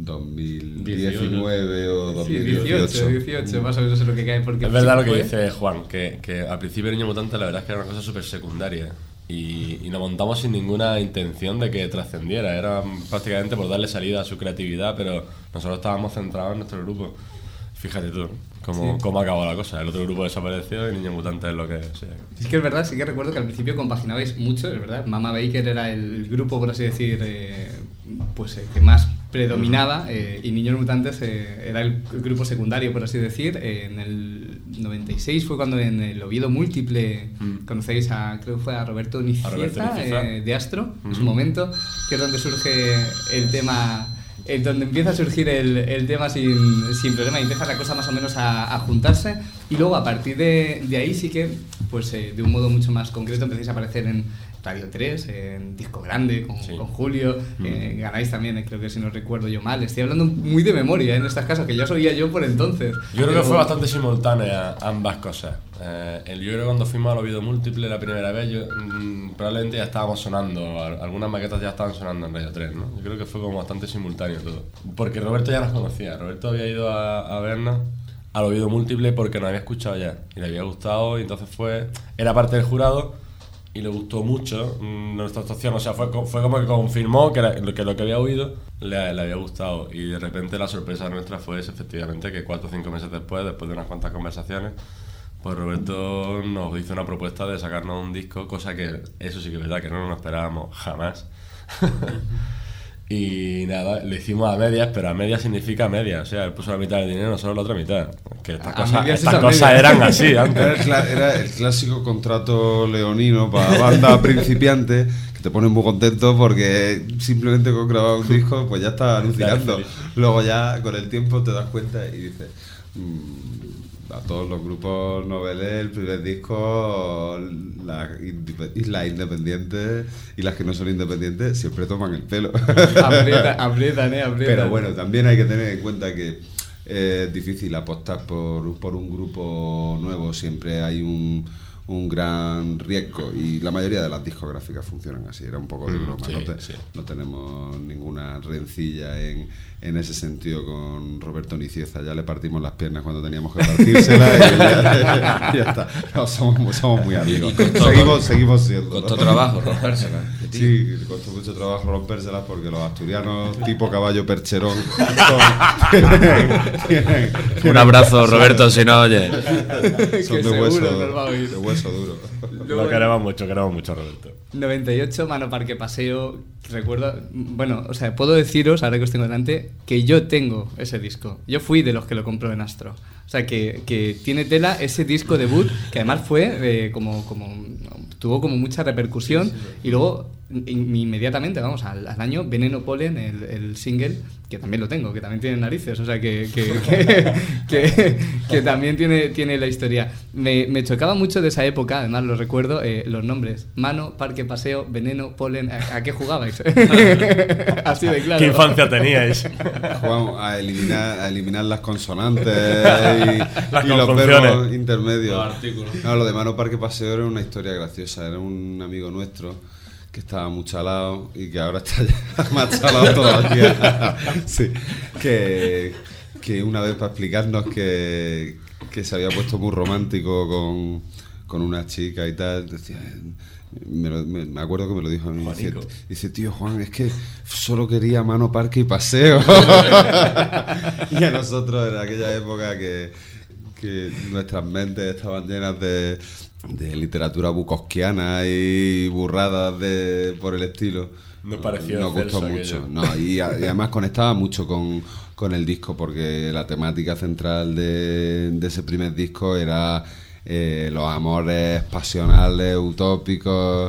2019 o 2018. 18, más o menos es lo que cae. Porque es verdad lo que dice Juan, que al principio Niño Mutante la verdad es que era una cosa súper secundaria. Y nos montamos sin ninguna intención de que trascendiera. Era prácticamente por darle salida a su creatividad, pero nosotros estábamos centrados en nuestro grupo. Fíjate tú cómo acabó la cosa. El otro grupo desapareció y Niño Mutante es lo que es. Es que es verdad, sí que recuerdo que al principio compaginabais mucho, es verdad. Mama Baker era el grupo, por así decir, que más predominaba, y Niños Mutantes era el grupo secundario, por así decir. En el 96 fue cuando en el Oviedo Múltiple conocéis creo que fue a Roberto Nicieza, de Astro, en su momento, que es donde surge el tema, donde empieza a surgir el tema sin problema y empieza la cosa más o menos a juntarse, y luego a partir de ahí sí que, pues de un modo mucho más concreto empezáis a aparecer en Radio 3, en Disco Grande, con Julio, ganáis también, creo que si no recuerdo yo mal, estoy hablando muy de memoria en estas casas, que ya sabía yo por entonces. Yo creo que fue bastante simultánea ambas cosas. Yo creo que cuando fuimos al Oviedo Múltiple la primera vez, probablemente ya estábamos sonando, algunas maquetas ya estaban sonando en Radio 3, ¿no? Yo creo que fue como bastante simultáneo todo. Porque Roberto ya nos conocía, Roberto había ido a vernos al Oviedo Múltiple porque nos había escuchado ya, y le había gustado, y entonces era parte del jurado, y le gustó mucho nuestra actuación, o sea, fue como que confirmó que lo que había oído le había gustado, y de repente la sorpresa nuestra fue efectivamente que 4 o 5 meses después de unas cuantas conversaciones, pues Roberto nos hizo una propuesta de sacarnos un disco, cosa que eso sí que es verdad que no nos esperábamos jamás. Y nada, lo hicimos a medias, pero a medias significa medias, o sea, él puso la mitad del dinero, nosotros la otra mitad. Que estas cosas eran así antes. Era el clásico contrato leonino para banda principiante, que te pone muy contento porque simplemente con grabar un disco pues ya estás alucinando. Luego ya con el tiempo te das cuenta y dices... a todos los grupos noveles, el primer disco, las independientes y las que no son independientes siempre toman el pelo. Aprietan. Pero bueno, también hay que tener en cuenta que es difícil apostar por un grupo nuevo, siempre hay un gran riesgo, y la mayoría de las discográficas funcionan así, era un poco de broma, no tenemos ninguna rencilla en ese sentido con Roberto Nicieza, ya le partimos las piernas cuando teníamos que partírselas y ya está, no, somos muy amigos, seguimos siendo. Costó trabajo rompérselas. Sí, costó mucho trabajo rompérselas porque los asturianos tipo caballo percherón tienen un abrazo, Roberto, si no oye. Son de hueso duro. Lo queremos mucho Roberto. 98, Mano Parque Paseo, recuerdo, bueno, o sea, puedo deciros, ahora que os tengo delante, que yo tengo ese disco. Yo fui de los que lo compró en Astro. O sea, que tiene tela ese disco debut, que además fue tuvo como mucha repercusión, y luego inmediatamente, vamos, al año, Veneno Polen, el single, que también lo tengo, que también tiene narices, o sea, que también tiene la historia. Me chocaba mucho de esa época, además lo recuerdo, los nombres: Mano, Parque Paseo, Veneno, Polen. ¿A qué jugabais? Así de claro. ¿Qué infancia teníais? Jugamos a eliminar las consonantes y los verbos intermedios. Los artículos. No, lo de Mano Parque Paseo era una historia graciosa. Era un amigo nuestro que estaba muy chalado y que ahora está ya más chalado todavía. Sí, que una vez, para explicarnos que se había puesto muy romántico con una chica y tal, decía... Me acuerdo que me lo dijo a mí. Dice, tío Juan, es que solo quería Mano, Parque y Paseo. Y a nosotros en aquella época que nuestras mentes estaban llenas de literatura bukowskiana y burradas por el estilo, nos pareció nos gustó mucho. No, y además conectaba mucho con el disco, porque la temática central de ese primer disco era los amores pasionales, utópicos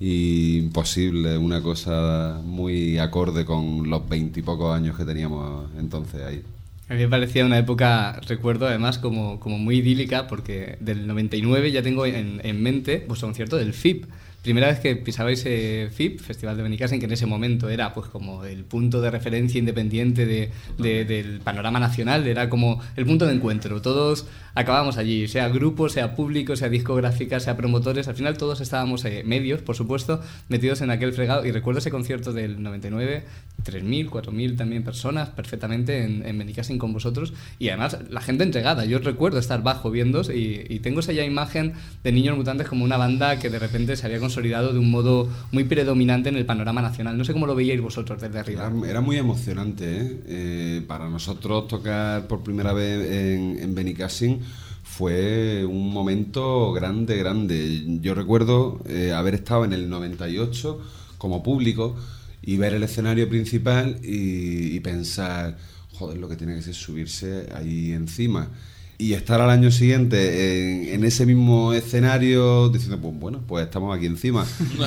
imposible, una cosa muy acorde con los 20 y pocos años que teníamos entonces ahí. A mí me parecía una época, recuerdo además, como muy idílica, porque del 99 ya tengo en mente vuestro concierto del FIP. Primera vez que pisabais FIP, Festival de Benicàssim, que en ese momento era pues como el punto de referencia independiente del panorama nacional, era como el punto de encuentro. Todos acabábamos allí, sea grupo, sea público, sea discográfica, sea promotores, al final todos estábamos, medios, por supuesto, metidos en aquel fregado. Y recuerdo ese concierto del 99, 3.000, 4.000 también personas perfectamente en Benicàssim con vosotros, y además la gente entregada. Yo recuerdo estar bajo viéndoos y tengo esa ya imagen de Niños Mutantes como una banda que de repente se había consolidado de un modo muy predominante en el panorama nacional. No sé cómo lo veíais vosotros desde arriba. Era muy emocionante, para nosotros tocar por primera vez en Benicàssim fue un momento grande. Yo recuerdo haber estado en el 98 como público y ver el escenario principal y pensar, joder, lo que tiene que ser subirse ahí encima. Y estar al año siguiente en ese mismo escenario diciendo, pues bueno, pues estamos aquí encima.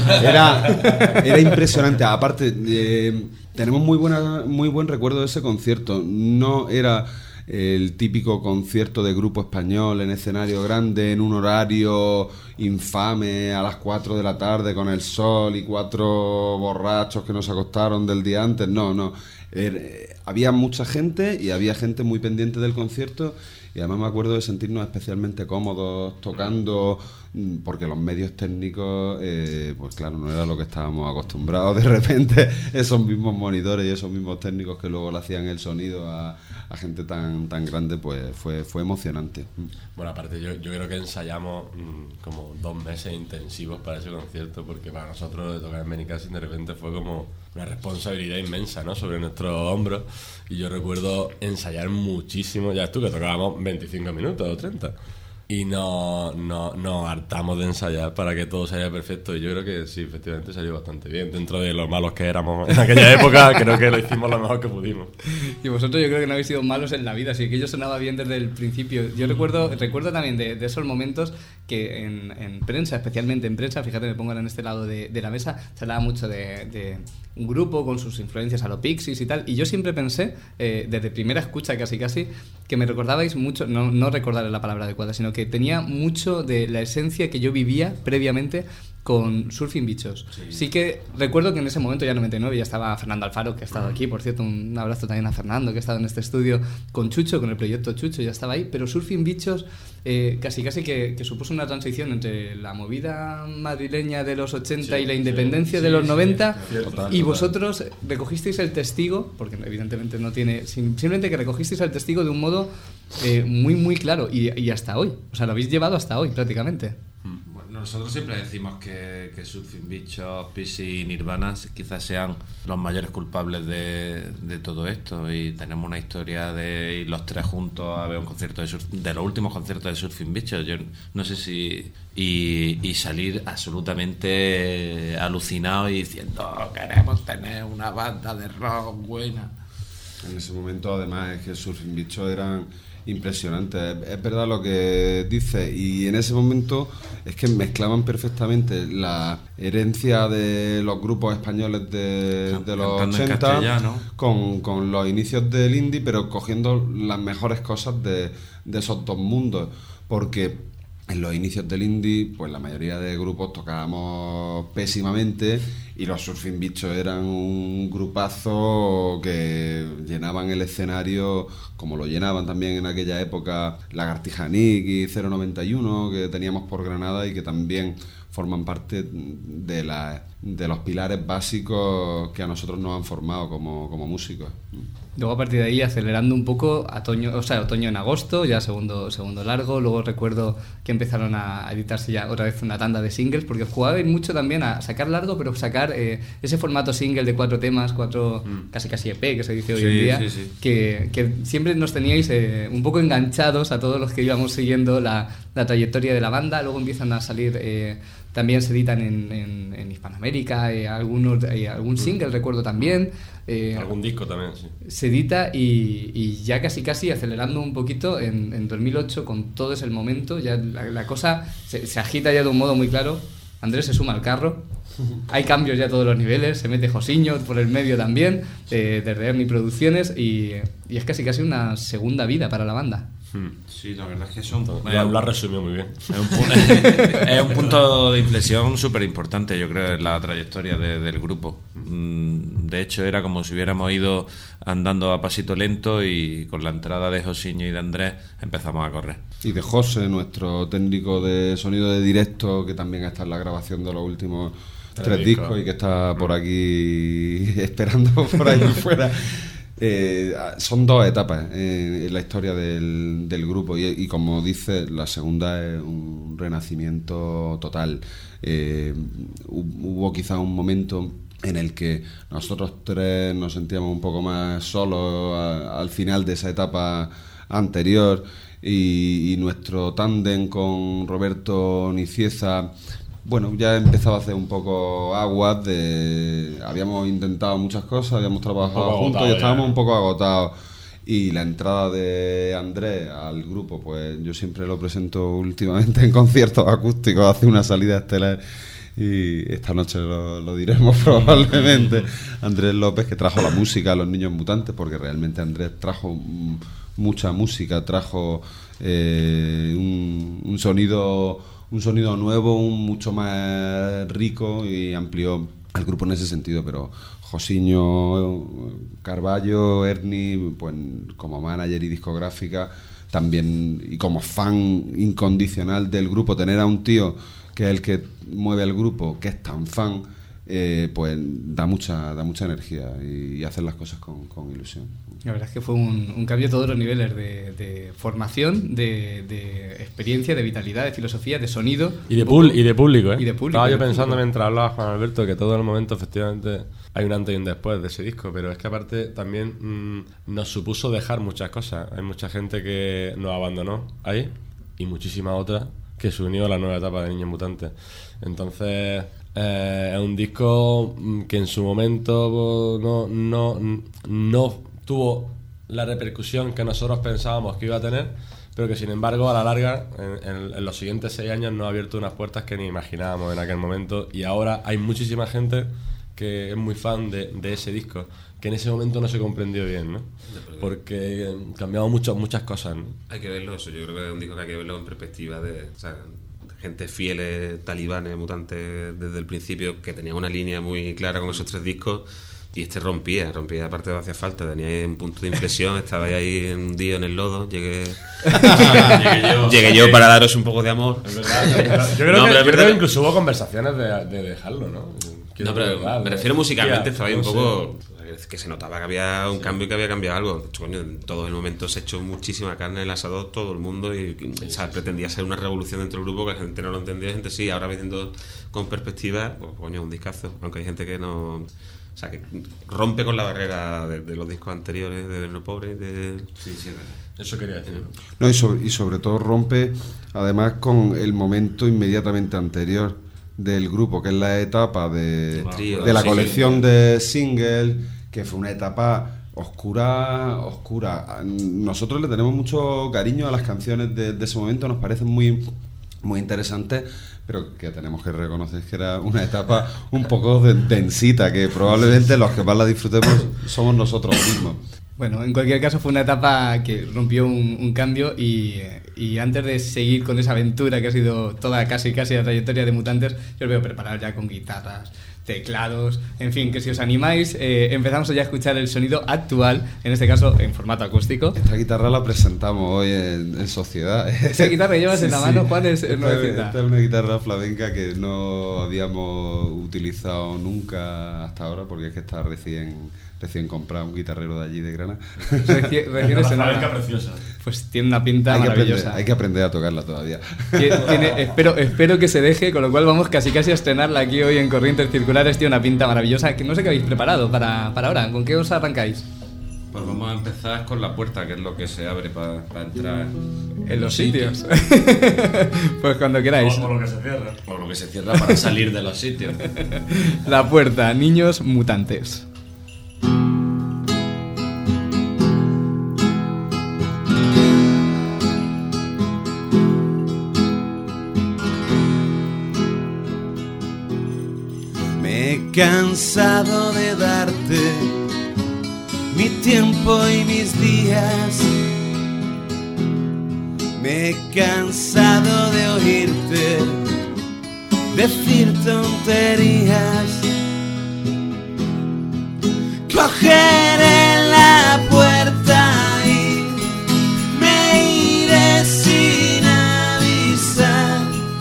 Era impresionante. Aparte, tenemos muy buen recuerdo de ese concierto. No era el típico concierto de grupo español en escenario grande, en un horario infame, a las 4 de la tarde con el sol y 4 borrachos que nos acostaron del día antes. No. Había mucha gente y había gente muy pendiente del concierto. Y además me acuerdo de sentirnos especialmente cómodos tocando, porque los medios técnicos, pues claro, no era lo que estábamos acostumbrados. De repente, esos mismos monitores y esos mismos técnicos que luego le hacían el sonido a gente tan grande, pues fue emocionante. Bueno, aparte yo creo que ensayamos como 2 meses intensivos para ese concierto, porque para nosotros de tocar en Benicàssim de repente fue como una responsabilidad inmensa, ¿no?, sobre nuestros hombros. Y yo recuerdo ensayar muchísimo, ya tú que tocábamos 25 minutos o 30, y nos hartamos de ensayar para que todo saliera perfecto. Y yo creo que sí, efectivamente salió bastante bien. Dentro de los malos que éramos en aquella época, creo que lo hicimos lo mejor que pudimos. Y vosotros, yo creo que no habéis sido malos en la vida, así que yo sonaba bien desde el principio. Yo recuerdo también de esos momentos que en prensa, especialmente en prensa, fíjate, me pongo en este lado de la mesa, se hablaba mucho de un grupo con sus influencias a lo Pixies y tal, y yo siempre pensé, desde primera escucha casi, que me recordabais mucho, no recordar la palabra adecuada, sino que tenía mucho de la esencia que yo vivía previamente con Surfing Bichos. Sí que recuerdo que en ese momento, ya en 99, ya estaba Fernando Alfaro, que ha estado aquí, por cierto, un abrazo también a Fernando, que ha estado en este estudio con Chucho, con el proyecto Chucho, ya estaba ahí, pero Surfing Bichos casi que supuso una transición entre la movida madrileña de los 80 y la independencia de los 90, y vosotros recogisteis el testigo, porque evidentemente no tiene, simplemente que recogisteis el testigo de un modo muy claro, y hasta hoy, o sea, lo habéis llevado hasta hoy prácticamente. Nosotros siempre decimos que Surfing Bichos, Pixies y Nirvana quizás sean los mayores culpables de todo esto, y tenemos una historia de ir los tres juntos a ver un concierto de los últimos conciertos de Surfing Bichos. Yo no sé si y salir absolutamente alucinados y diciendo, queremos tener una banda de rock buena. En ese momento, además, es que Surfing Bichos eran impresionantes. Es verdad lo que dice, y en ese momento es que mezclaban perfectamente la herencia de los grupos españoles de los 80 con los inicios del indie, pero cogiendo las mejores cosas de esos dos mundos, porque en los inicios del indie, pues la mayoría de grupos tocábamos pésimamente, y los Surfing Bichos eran un grupazo que llenaban el escenario, como lo llenaban también en aquella época Lagartija Nick y 091, que teníamos por Granada, y que también forman parte de los pilares básicos que a nosotros nos han formado como músicos. Luego, a partir de ahí, acelerando un poco, otoño en agosto, ya segundo largo. Luego recuerdo que empezaron a editarse ya otra vez una tanda de singles, porque jugabais mucho también a sacar largo, pero sacar ese formato single de 4 temas, casi EP, que se dice hoy en día, que siempre nos teníais un poco enganchados a todos los que íbamos siguiendo la trayectoria de la banda. Luego empiezan a salir, también se editan en Hispanoamérica, algún single, recuerdo también. Algún disco también, sí. Se edita y ya casi acelerando un poquito en 2008, con Todo es el momento, ya la cosa se agita ya de un modo muy claro. Andrés se suma al carro Hay cambios ya a todos los niveles, se mete Josiño por el medio también, de Ernie Producciones, y es casi una segunda vida para la banda. Sí, la verdad es que eso lo ha resumido muy bien. Es un punto de inflexión súper importante, yo creo, en la trayectoria del grupo. De hecho, era como si hubiéramos ido andando a pasito lento y con la entrada de Josiño y de Andrés empezamos a correr. Y de José, nuestro técnico de sonido de directo, que también está en la grabación de los últimos 3 discos y que está por aquí esperando por ahí fuera. Son 2 etapas en la historia del grupo y como dice, la segunda es un renacimiento total. Hubo quizá un momento en el que nosotros 3 nos sentíamos un poco más solos al final de esa etapa anterior y nuestro tándem con Roberto Nicieza, bueno, ya empezaba a hacer un poco aguas habíamos intentado muchas cosas, habíamos trabajado juntos y estábamos un poco agotados. Y la entrada de Andrés al grupo, pues yo siempre lo presento últimamente en conciertos acústicos, hace una salida estelar y esta noche lo diremos probablemente. Andrés López, que trajo la música a Los Niños Mutantes, porque realmente Andrés trajo mucha música, trajo un sonido nuevo, mucho más rico, y amplió el grupo en ese sentido. Pero Josiño, Carballo, Ernie, pues como manager y discográfica también, y como fan incondicional del grupo, tener a un tío que es el que mueve al grupo, que es tan fan, pues da mucha energía y hacer las cosas con ilusión. La verdad es que fue un cambio a todos los niveles de formación, de experiencia, de vitalidad, de filosofía, de sonido. Y de público, ¿eh? Y de público. Estaba yo pensando mientras hablaba, Juan Alberto, que todo el momento efectivamente hay un antes y un después de ese disco, pero es que aparte también nos supuso dejar muchas cosas. Hay mucha gente que nos abandonó ahí y muchísimas otras que se unió a la nueva etapa de Niños Mutantes. Entonces es un disco que en su momento no tuvo la repercusión que nosotros pensábamos que iba a tener, pero que sin embargo a la larga en los siguientes 6 años nos ha abierto unas puertas que ni imaginábamos en aquel momento, y ahora hay muchísima gente que es muy fan de ese disco, que en ese momento no se comprendió bien, ¿no? Porque cambiamos muchas cosas, ¿no? Hay que verlo eso, yo creo que es un disco que hay que verlo en perspectiva de gente fiel, talibanes, mutantes desde el principio, que tenía una línea muy clara con esos 3 discos. Y rompía aparte de hacía falta, tenía un punto de inflexión, estaba ahí un día en el lodo, llegué yo para daros un poco de amor. Es verdad. Yo creo que incluso hubo conversaciones de dejarlo, ¿no? No, pero me refiero musicalmente, estaba ahí un poco que se notaba que había un cambio y que había cambiado algo. Coño, en todo el momento se echó muchísima carne en el asador todo el mundo y pretendía ser una revolución dentro del grupo, que la gente no lo entendía, la gente sí, ahora viendo con perspectiva, pues coño, un discazo, aunque hay gente que no... O sea, que rompe con la barrera de los discos anteriores, de Lo Pobre. Sí, eso quería decir. No, y sobre todo rompe, además, con el momento inmediatamente anterior del grupo, que es la etapa de la colección de singles, que fue una etapa oscura. Nosotros le tenemos mucho cariño a las canciones de ese momento, nos parecen muy interesantes, pero que tenemos que reconocer que era una etapa un poco densita, que probablemente los que más la disfrutemos somos nosotros mismos. Bueno, en cualquier caso fue una etapa que rompió un cambio y antes de seguir con esa aventura que ha sido toda casi la trayectoria de Mutantes, yo os veo preparar ya con guitarras, teclados, en fin, que si os animáis empezamos ya a escuchar el sonido actual, en este caso en formato acústico. Esta guitarra la presentamos hoy en sociedad. Esa guitarra que llevas en la mano, Juan, es esta es una guitarra flamenca que no habíamos utilizado nunca hasta ahora, porque es que está recién comprado, un guitarrero de allí de Granada. Recién flamenca preciosa. Pues tiene una pinta maravillosa. Hay que aprender a tocarla todavía. Espero que se deje, con lo cual vamos casi a estrenarla aquí hoy en Corrientes Circulares. Tiene una pinta maravillosa, que no sé qué habéis preparado para ahora. ¿Con qué os arrancáis? Pues vamos a empezar con la puerta, que es lo que se abre para entrar en los sitios. Pues cuando queráis. O lo que se cierra. O lo que se cierra para salir de los sitios. La puerta, Niños Mutantes. cansado de darte mi tiempo y mis días. Me he cansado de oírte decir tonterías. Cogeré la puerta y me iré sin avisar.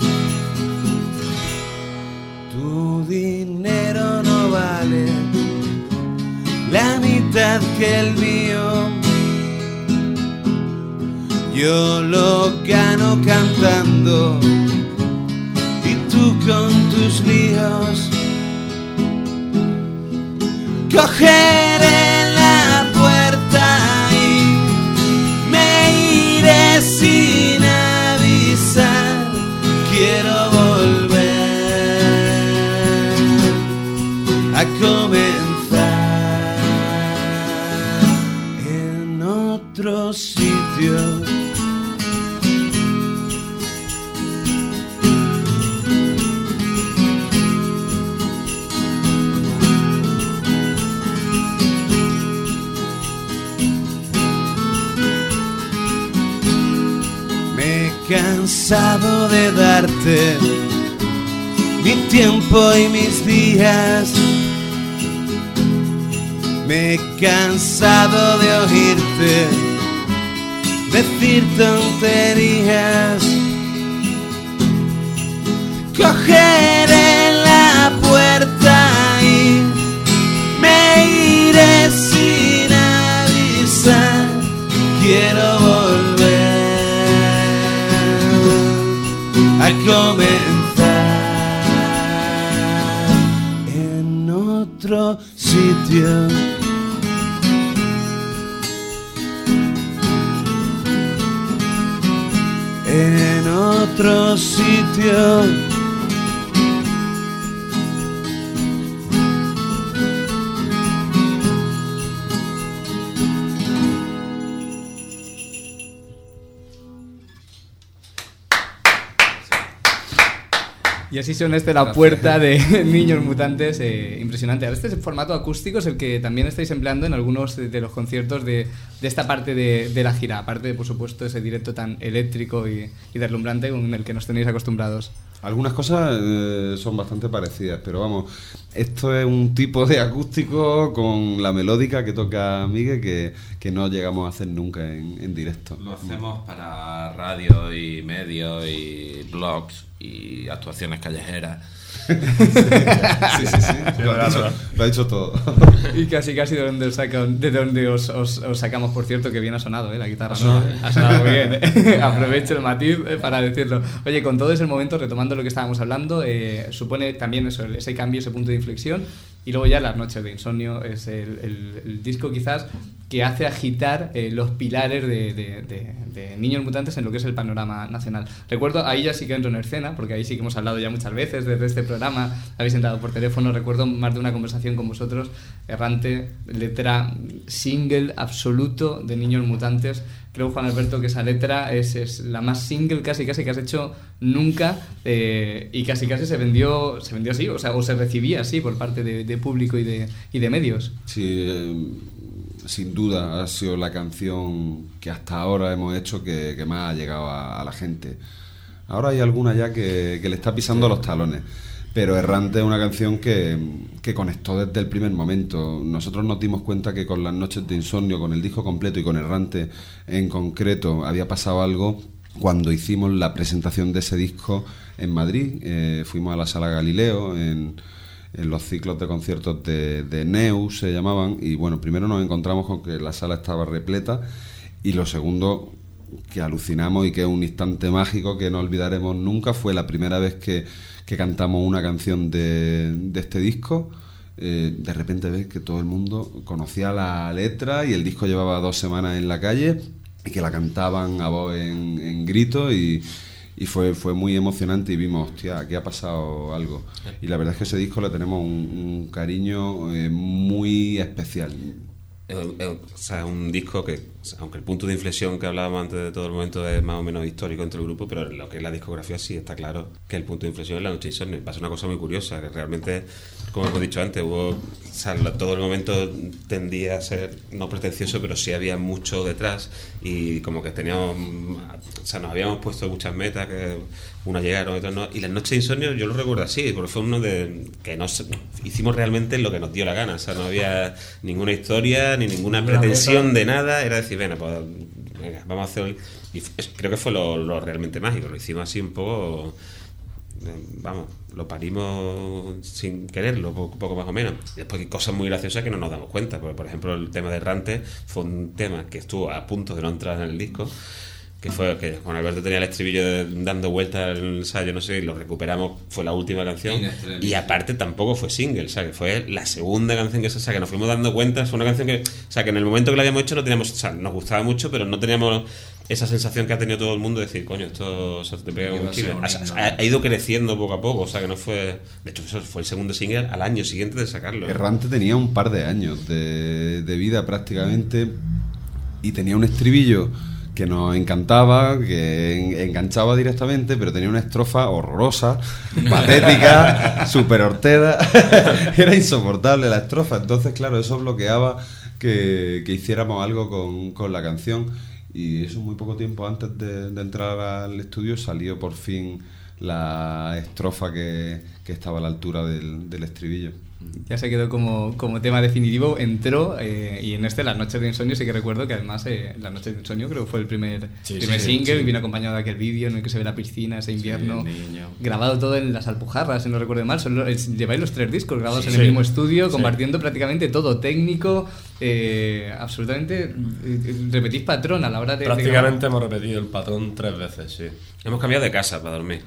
Tu dinero no vale la mitad que el mío. Yo lo gano cantando y tú con tus líos. Cogeré la puerta y me iré sin avisar. Quiero volver a comenzar en otro sitio. Cansado de darte mi tiempo y mis días. Me he cansado de oírte decir tonterías. Cogeré la puerta y me iré sin avisar. Quiero volver a comenzar en otro sitio. En otro sitio. Y así son la puerta de Niños Mutantes, impresionante. Ahora este formato acústico es el que también estáis empleando en algunos de los conciertos de esta parte de la gira, aparte de, por supuesto, ese directo tan eléctrico y deslumbrante con el que nos tenéis acostumbrados. Algunas cosas son bastante parecidas, pero vamos, esto es un tipo de acústico con la melódica que toca Miguel que no llegamos a hacer nunca en directo. Lo hacemos para radio y medios y blogs y actuaciones callejeras. Sí. Lo ha dicho todo. Y casi de donde os sacamos, por cierto, que bien ha sonado, la guitarra, ¿no? Ha sonado muy bien. Aprovecho el matiz para decirlo. Oye, con todo ese momento, retomando lo que estábamos hablando, supone también eso, ese cambio, ese punto de inflexión. Y luego ya Las Noches de Insomnio es el disco quizás que hace agitar los pilares de Niños Mutantes en lo que es el panorama nacional. Recuerdo, ahí ya sí que entro en escena, porque ahí sí que hemos hablado ya muchas veces desde este programa, habéis entrado por teléfono, recuerdo más de una conversación con vosotros, Errante, letra single absoluto de Niños Mutantes. Creo, Juan Alberto, que esa letra es la más single casi que has hecho nunca, y casi se vendió así, o sea, o se recibía así por parte de público y de medios. Sí, sin duda ha sido la canción que hasta ahora hemos hecho que más ha llegado a la gente. Ahora hay alguna ya que le está pisando los talones, pero Errante es una canción que conectó desde el primer momento. Nosotros nos dimos cuenta que con Las Noches de Insomnio, con el disco completo y con Errante en concreto, había pasado algo cuando hicimos la presentación de ese disco en Madrid. Fuimos a la Sala Galileo en los ciclos de conciertos de Neus se llamaban, y bueno, primero nos encontramos con que la sala estaba repleta, y lo segundo que alucinamos y que es un instante mágico que no olvidaremos nunca, fue la primera vez que cantamos una canción de este disco. De repente ves que todo el mundo conocía la letra y el disco llevaba 2 semanas en la calle y que la cantaban a voz en grito, y fue muy emocionante, y vimos, hostia, aquí ha pasado algo. Y la verdad es que ese disco le tenemos un cariño muy especial. O sea, un disco que, aunque el punto de inflexión que hablábamos antes de todo el momento es más o menos histórico entre el grupo, pero lo que es la discografía sí está claro que el punto de inflexión es La Noche de Insomnio. Pasa una cosa muy curiosa, que realmente, como hemos dicho antes, todo el momento tendía a ser no pretencioso, pero sí había mucho detrás y como que teníamos, o sea, nos habíamos puesto muchas metas, que unas llegaron, otras no, y La Noche de Insomnio yo lo recuerdo así, porque fue uno de que hicimos realmente lo que nos dio la gana, o sea, no había ninguna historia ni ninguna pretensión de nada, era decir, venga, vamos a hacer, y creo que fue lo realmente mágico, lo hicimos así un poco, vamos, lo parimos sin quererlo, poco más o menos. Después hay cosas muy graciosas que no nos damos cuenta, porque por ejemplo el tema de Errante fue un tema que estuvo a punto de no entrar en el disco, que fue que Juan Alberto tenía el estribillo dando vueltas en el ensayo, no sé, y lo recuperamos, fue la última canción, y aparte tampoco fue single, o sea, que fue la segunda canción que que nos fuimos dando cuenta, fue una canción que, o sea, que en el momento que la habíamos hecho no teníamos, o sea, nos gustaba mucho, pero no teníamos esa sensación que ha tenido todo el mundo de decir, coño, esto te pega un kilo. Ha ido creciendo poco a poco, o sea, que no fue, de hecho eso fue el segundo single al año siguiente de sacarlo. Errante tenía un par de años de vida prácticamente, y tenía un estribillo que nos encantaba, que enganchaba directamente, pero tenía una estrofa horrorosa, patética, súper hortera. Era insoportable la estrofa. Entonces, claro, eso bloqueaba que hiciéramos algo con la canción. Y eso muy poco tiempo antes de entrar al estudio salió por fin la estrofa que estaba a la altura del estribillo. Ya se quedó como tema definitivo, entró y en La Noche de Insomnio sí que recuerdo que además La Noche de Insomnio creo que fue el primer single, y vino acompañado de aquel vídeo en el que se ve la piscina ese invierno, grabado todo en las Alpujarras, si no recuerdo mal. Lleváis los 3 discos grabados en el mismo estudio, compartiendo prácticamente todo técnico, absolutamente. Repetís patrón a la hora de... Prácticamente hemos repetido el patrón 3 veces, sí. Hemos cambiado de casa para dormir.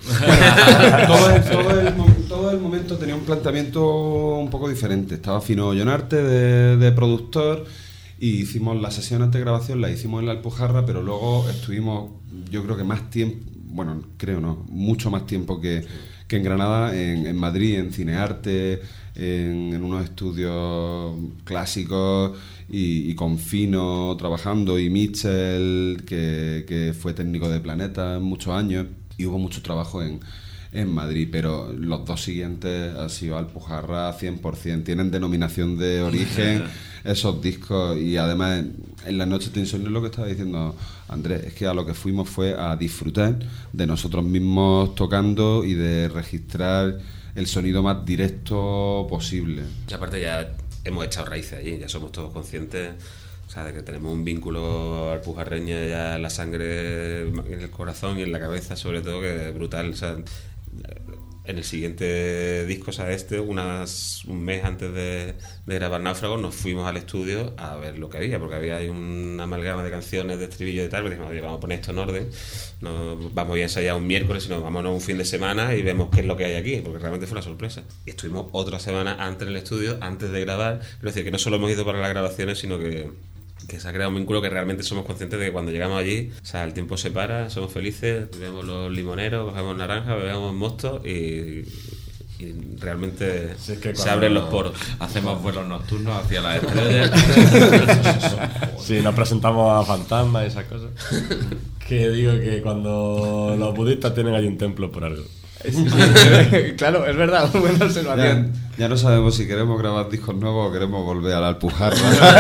todo el momento tenía un planteamiento un poco diferente. Estaba Fino Llonarte de productor, y hicimos las sesiones de grabación, las hicimos en la Alpujarra, pero luego estuvimos, yo creo que más tiempo, bueno, creo no, mucho más tiempo que en Granada, en Madrid, en Cinearte, en unos estudios clásicos, y con Fino trabajando, y Mitchell, que fue técnico de Planeta muchos años, y hubo mucho trabajo en Madrid, pero los 2 siguientes han sido Alpujarra 100%, tienen denominación de origen esos discos, y además en La Noche de Insomnio, lo que estaba diciendo Andrés, es que a lo que fuimos fue a disfrutar de nosotros mismos tocando y de registrar el sonido más directo posible. Y aparte ya hemos echado raíces allí, ya somos todos conscientes, o sea, de que tenemos un vínculo alpujarreño ya en la sangre, en el corazón y en la cabeza, sobre todo, que es brutal. O sea, en el siguiente disco, o sea, un mes antes de grabar Náufragos, nos fuimos al estudio a ver lo que había, porque había ahí una amalgama de canciones de estribillo y tal, pero dijimos, oye, vamos a poner esto en orden, no vamos a ensayar un miércoles, sino vámonos un fin de semana y vemos qué es lo que hay aquí, porque realmente fue una sorpresa. Y estuvimos otra semana antes en el estudio, antes de grabar, es decir, que no solo hemos ido para las grabaciones, sino que se ha creado un vínculo que realmente somos conscientes de que cuando llegamos allí, o sea, el tiempo se para, somos felices, vemos los limoneros, cogemos naranja, bebemos mosto y realmente se abren los poros. Hacemos vuelos nocturnos hacia las estrellas. Sí, nos presentamos a fantasmas y esas cosas. Que digo que cuando los budistas tienen ahí un templo por algo. Sí, claro, es verdad, buena observación. Ya no sabemos si queremos grabar discos nuevos o queremos volver a la Alpujarra.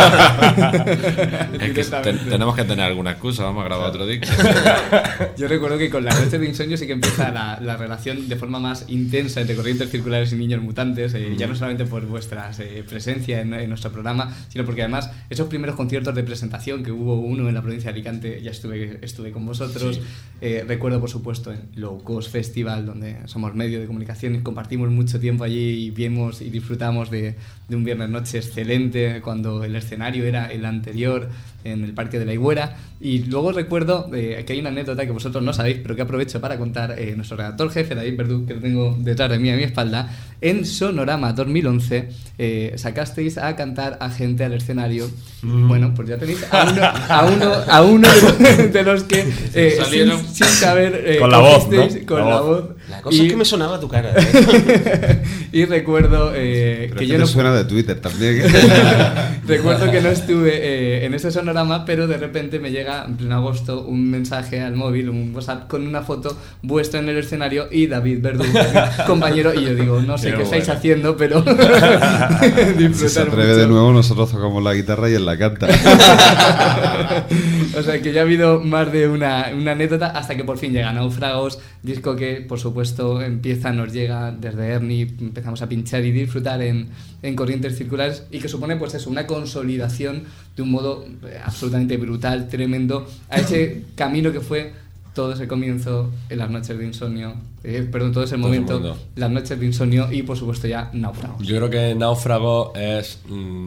Es que tenemos que tener alguna excusa, vamos a grabar otro disco. Yo recuerdo que con La Noche de Insomnio sí que empieza la relación de forma más intensa entre Corrientes Circulares y Niños Mutantes, ya no solamente por vuestra presencia en nuestro programa, sino porque además esos primeros conciertos de presentación, que hubo uno en la provincia de Alicante, ya estuve con vosotros, recuerdo por supuesto en Low Cost Festival, donde somos medio de comunicación y compartimos mucho tiempo allí y vimos y disfrutamos de un viernes noche excelente, cuando el escenario era el anterior en el Parque de la Higuera. Y luego recuerdo que hay una anécdota que vosotros no sabéis, pero que aprovecho para contar. Nuestro redactor jefe, David Verdú, que lo tengo detrás de mí, a mi espalda, en Sonorama 2011 sacasteis a cantar a gente al escenario. Bueno, pues ya tenéis a uno de los que salieron sin saber con la voz, ¿no? Con la voz. La cosa es que me sonaba tu cara. Y recuerdo que yo no suena de Twitter también. Recuerdo que no estuve en ese sonorama, pero de repente me llega en pleno agosto un mensaje al móvil, un WhatsApp con una foto vuestra en el escenario y David Verdú, compañero, y yo digo, no sé qué estáis haciendo, pero disfrutar si se atreve mucho. De nuevo, nosotros tocamos la guitarra y él la canta. O sea que ya ha habido más de una anécdota hasta que por fin llega Náufragos, disco que por supuesto nos llega desde Ernie, empezamos a pinchar y disfrutar en Corrientes Circulares, y que supone pues eso, una consolidación de un modo absolutamente brutal, tremendo, a ese camino que fue todo ese comienzo en las noches de insomnio, todo ese momento, las noches de insomnio y por supuesto ya Náufragos. Yo creo que Náufragos es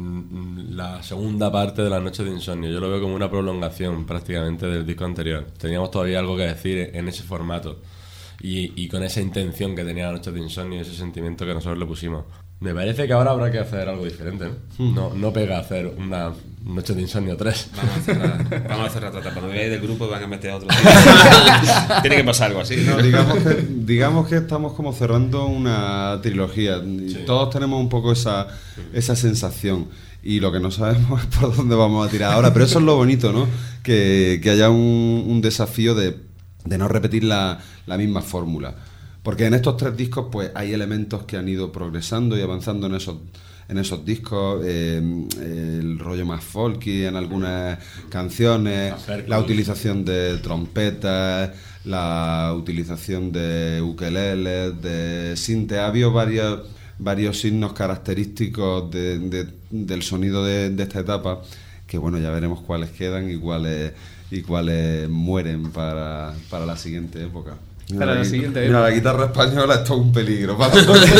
la segunda parte de las noches de insomnio. Yo lo veo como una prolongación prácticamente del disco anterior. Teníamos todavía algo que decir en ese formato y con esa intención que tenía las noches de insomnio y ese sentimiento que nosotros le pusimos. Me parece que ahora habrá que hacer algo diferente, ¿no? No pega hacer una noche de insomnio 3. Vamos a cerrar otra etapa. Cuando veáis del grupo van a meter a otro. Tiene que pasar algo así, ¿no? Digamos que estamos como cerrando una trilogía. Sí. Todos tenemos un poco esa sensación. Y lo que no sabemos es por dónde vamos a tirar ahora. Pero eso es lo bonito, ¿no? Que haya un desafío de no repetir la misma fórmula. Porque en estos 3 discos pues hay elementos que han ido progresando y avanzando en esos discos, el rollo más folky en algunas canciones, la utilización de trompetas, la utilización de ukeleles, de sinte. Ha habido varios signos característicos del sonido de esta etapa, que bueno, ya veremos cuáles quedan y cuáles mueren para la siguiente época. La guitarra española es todo un peligro para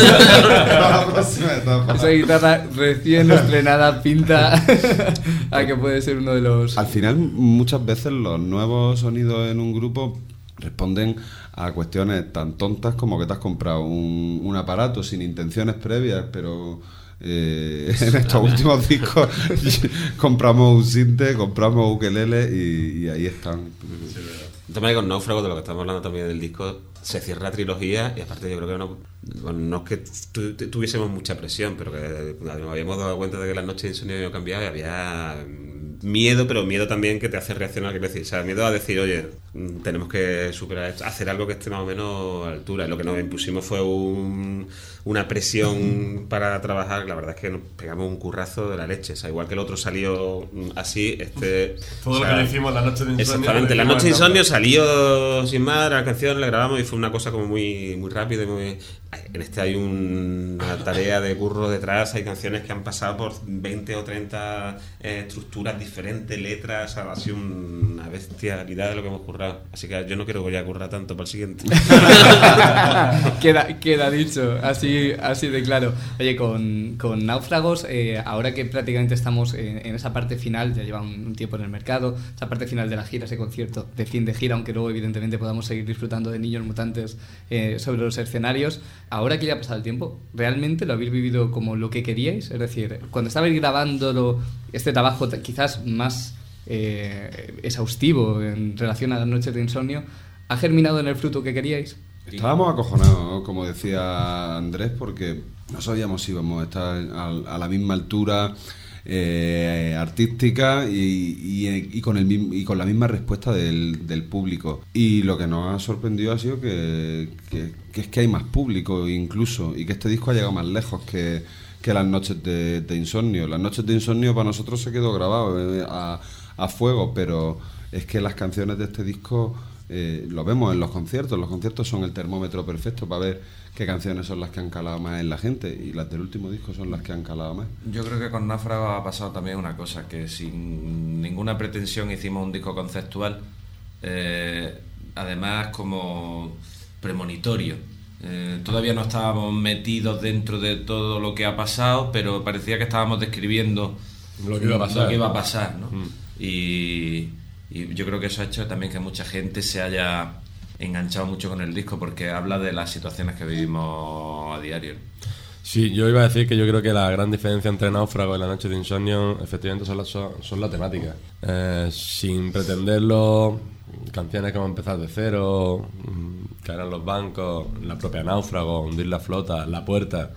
la próxima etapa. Esa guitarra recién estrenada pinta a que puede ser uno de los... Al final, muchas veces los nuevos sonidos en un grupo responden a cuestiones tan tontas como que te has comprado un aparato sin intenciones previas, pero... en estos últimos discos compramos un sinte, compramos ukelele y ahí están. El tema de con Náufrago, de lo que estamos hablando también del disco, se cierra la trilogía y aparte yo creo que no es que tuviésemos mucha presión, pero que nos habíamos dado cuenta de que las noches de insomnio habían cambiado y había miedo, pero miedo también que te hace reaccionar, quiero decir, o sea, miedo a decir, oye, tenemos que superar esto, hacer algo que esté más o menos a la altura. Y lo que nos impusimos fue una presión para trabajar. La verdad es que nos pegamos un currazo de la leche, o sea, igual que el otro salió así, todo lo que hicimos la noche de insomnio. Exactamente, la noche de insomnio salió sin más, la canción la grabamos y fue una cosa como muy, muy rápida y muy... En hay una tarea de curro detrás, hay canciones que han pasado por 20 o 30 estructuras diferentes, letras, ha sido una bestialidad de lo que hemos currado. Así que yo no quiero ya currar tanto para el siguiente. queda dicho, así de claro. Oye, con Náufragos, ahora que prácticamente estamos en esa parte final, ya lleva un tiempo en el mercado, esa parte final de la gira, ese concierto de fin de gira, aunque luego evidentemente podamos seguir disfrutando de Niños Mutantes sobre los escenarios. Ahora que ya ha pasado el tiempo, ¿realmente lo habéis vivido como lo que queríais? Es decir, cuando estabais grabándolo, este trabajo quizás más exhaustivo en relación a las noches de insomnio, ¿ha germinado en el fruto que queríais? Estábamos acojonados, como decía Andrés, porque no sabíamos si íbamos a estar a la misma altura artística y con la misma respuesta del público. Y lo que nos ha sorprendido ha sido que es que hay más público incluso, y que este disco ha llegado más lejos que las noches de insomnio. Las noches de insomnio para nosotros se quedó grabado a fuego, pero es que las canciones de este disco lo vemos en los conciertos. Los conciertos son el termómetro perfecto para ver qué canciones son las que han calado más en la gente, y las del último disco son las que han calado más. Yo creo que con Náufrago ha pasado también una cosa, que sin ninguna pretensión hicimos un disco conceptual, además como premonitorio. Todavía no estábamos metidos dentro de todo lo que ha pasado, pero parecía que estábamos describiendo lo que iba a pasar, ¿no? Y yo creo que eso ha hecho también que mucha gente se haya enganchado mucho con el disco, porque habla de las situaciones que vivimos a diario. Sí, yo iba a decir que yo creo que la gran diferencia entre Náufrago y La Noche de Insomnio efectivamente son la temática. Sin pretenderlo, canciones como Empezar de Cero, Caer en los bancos, la propia Náufrago, Hundir la flota, La Puerta,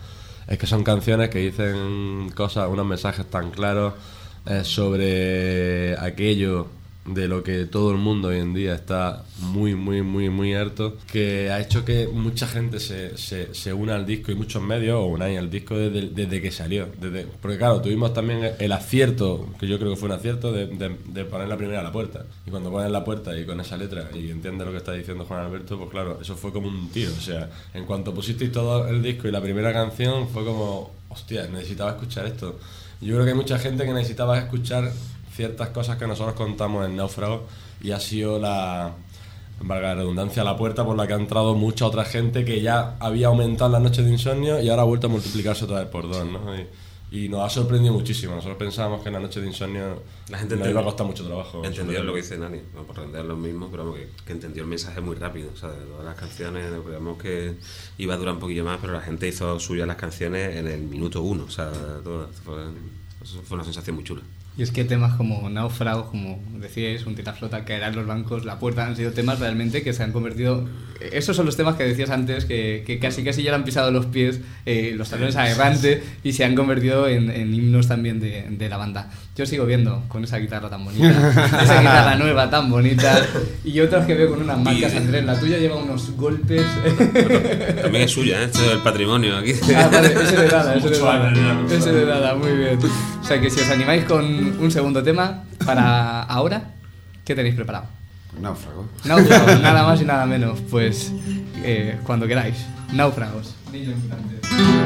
es que son canciones que dicen cosas, unos mensajes tan claros sobre aquello de lo que todo el mundo hoy en día está muy harto, que ha hecho que mucha gente se una al disco, y muchos medios o unáis al disco desde que salió. Porque claro, tuvimos también el acierto, que yo creo que fue un acierto, de poner la primera a La Puerta. Y cuando pones La Puerta y con esa letra y entiendes lo que está diciendo Juan Alberto, pues claro, eso fue como un tiro. O sea, en cuanto pusisteis todo el disco y la primera canción, fue como, hostia, necesitaba escuchar esto. Yo creo que hay mucha gente que necesitaba escuchar ciertas cosas que nosotros contamos en Náufragos, y ha sido valga la redundancia, la puerta por la que ha entrado mucha otra gente que ya había aumentado las noches de insomnio y ahora ha vuelto a multiplicarse otra vez por 2, ¿no? Y nos ha sorprendido muchísimo. Nosotros pensábamos que en la noche de insomnio la gente nos iba a costar mucho trabajo. Entendió lo que dice Nani, no por render lo mismo, pero que entendió el mensaje muy rápido. O sea, de todas las canciones, digamos que iba a durar un poquillo más, pero la gente hizo suyas las canciones en el minuto 1. O sea, eso fue una sensación muy chula. Y es que temas como Náufragos, como decíais, Un tiraflota, Caerán los bancos, La puerta, han sido temas realmente que se han convertido... Esos son los temas que decías antes, que casi ya le han pisado los pies, los talones a Errante, y se han convertido en himnos también de la banda. Yo sigo viendo con esa guitarra tan bonita, esa guitarra nueva tan bonita, y otras que veo con unas marcas, Andrés. La tuya lleva unos golpes... También es suya, esto es el patrimonio aquí. Ah, vale, es heredada, muy bien. O sea que si os animáis con un segundo tema para ahora, ¿qué tenéis preparado? Náufrago, nada más y nada menos. Pues cuando queráis. Náufragos. Niños mutantes.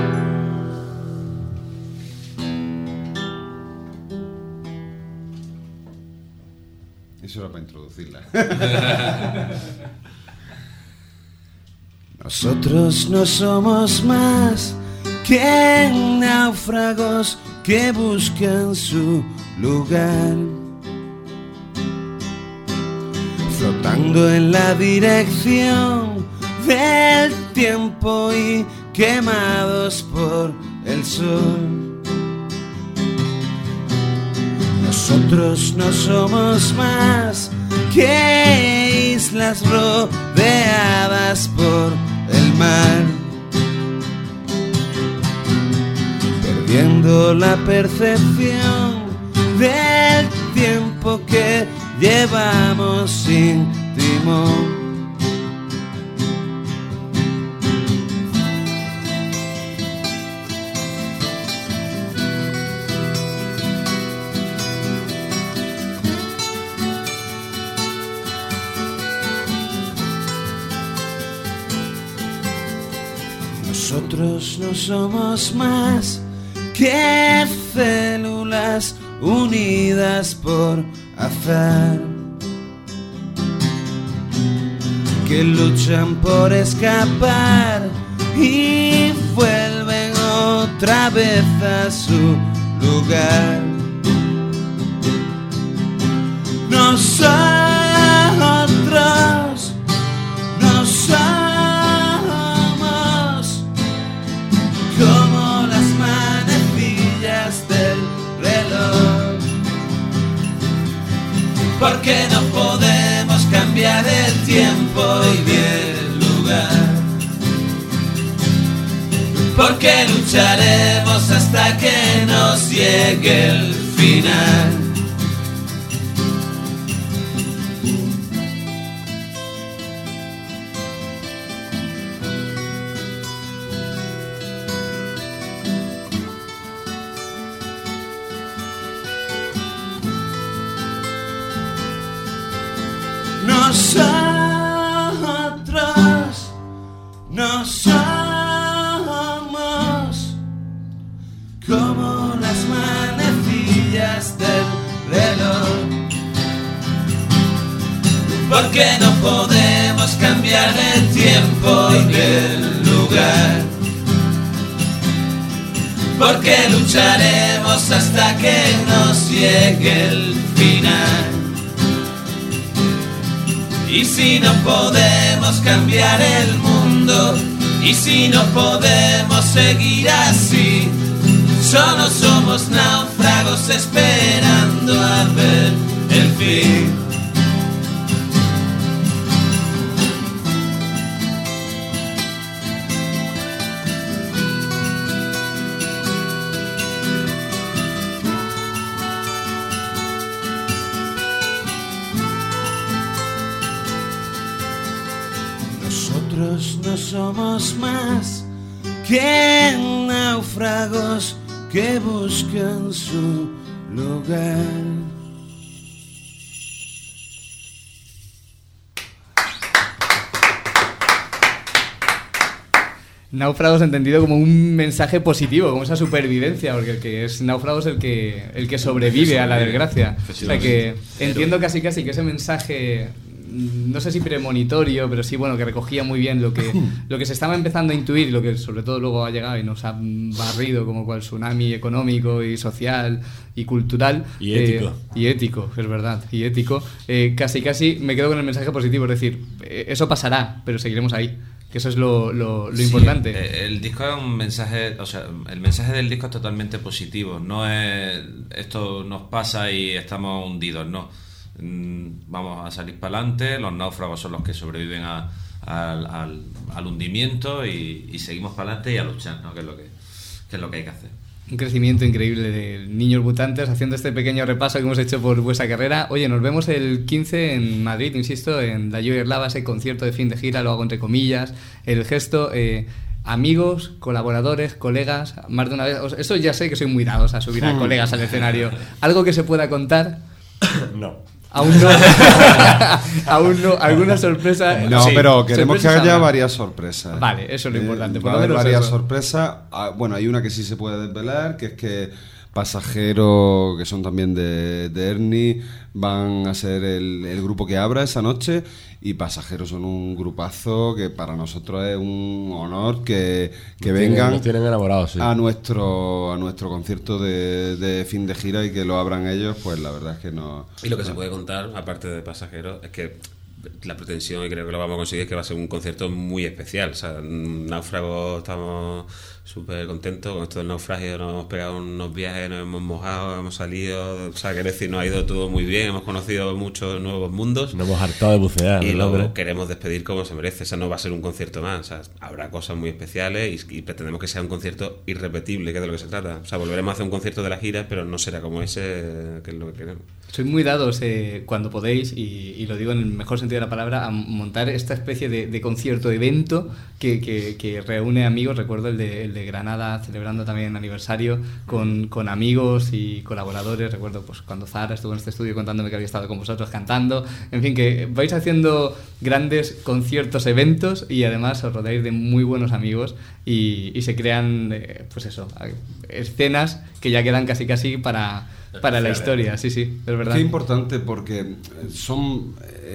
Eso era para introducirla. Nosotros no somos más que náufragos que buscan su lugar, flotando en la dirección del tiempo y quemados por el sol. Nosotros no somos más que islas rodeadas por el mar, perdiendo la percepción del tiempo que llevamos sin timón. Nosotros no somos más que células unidas por azar, que luchan por escapar y vuelven otra vez a su lugar. Nosotros no somos como las manecillas del reloj, porque no podemos cambiar el tiempo y el lugar, porque lucharemos hasta que nos llegue el final. Nosotros no somos como las manecillas del reloj, porque no podemos cambiar el tiempo y el lugar, porque lucharemos hasta que nos llegue el final. Y si no podemos cambiar el mundo, y si no podemos seguir así, solo somos náufragos esperando a ver el fin. no somos más que náufragos que buscan su lugar. Náufragos entendido como un mensaje positivo, como esa supervivencia, porque el que es náufrago es el que sobrevive a la desgracia. O sea que entiendo casi que ese mensaje, no sé si premonitorio, pero sí, bueno, que recogía muy bien lo que se estaba empezando a intuir, lo que sobre todo luego ha llegado y nos ha barrido como cual tsunami económico y social y cultural. Y ético. Y ético, es verdad, y ético. Casi me quedo con el mensaje positivo, es decir, eso pasará, pero seguiremos ahí. Que eso es lo importante. El disco es un mensaje, o sea, el mensaje del disco es totalmente positivo. No es esto nos pasa y estamos hundidos, no. Vamos a salir para adelante, los náufragos son los que sobreviven al hundimiento y seguimos para adelante y a luchar, ¿no? Que es lo que hay que hacer. Un crecimiento increíble de Niños Mutantes, haciendo este pequeño repaso que hemos hecho por vuestra carrera. Oye, nos vemos el 15 en Madrid, insisto, en la Joy Lava, ese concierto de fin de gira, lo hago entre comillas, el gesto. Amigos, colaboradores, colegas, más de una vez. Eso ya sé que soy muy dados a subir a colegas al escenario. ¿Algo que se pueda contar? No. Aún no, alguna sorpresa. No, sí, pero queremos que haya habrá varias sorpresas. Vale, eso es lo importante. Va a haber varias sorpresas. Bueno, hay una que sí se puede desvelar, que es que Pasajeros, que son también de Ernie, van a ser el grupo que abra esa noche. Y Pasajeros son un grupazo que para nosotros es un honor que vengan nos tienen enamorados, sí. a nuestro concierto de fin de gira y que lo abran ellos, pues la verdad es que no. Y lo que se puede contar, aparte de Pasajeros, es que la pretensión, y creo que lo vamos a conseguir, es que va a ser un concierto muy especial. O sea, Náufrago, estamos súper contentos con esto del naufragio, nos hemos pegado unos viajes, nos hemos mojado, hemos salido, o sea, quiero decir, nos ha ido todo muy bien, hemos conocido muchos nuevos mundos. Nos hemos hartado de bucear. Y lo queremos despedir como se merece. O sea, no va a ser un concierto más, o sea, habrá cosas muy especiales y pretendemos que sea un concierto irrepetible, que es de lo que se trata. O sea, volveremos a hacer un concierto de la gira, pero no será como ese, que es lo que queremos. Sois muy dados cuando podéis, y lo digo en el mejor sentido de la palabra, a montar esta especie de concierto-evento que reúne amigos. Recuerdo el de Granada, celebrando también aniversario, con amigos y colaboradores. Recuerdo pues cuando Zara estuvo en este estudio contándome que había estado con vosotros cantando. En fin, que vais haciendo grandes conciertos, eventos, y además os rodeáis de muy buenos amigos y se crean, pues eso, escenas que ya quedan casi para la historia. Sí, es verdad. Qué importante, porque son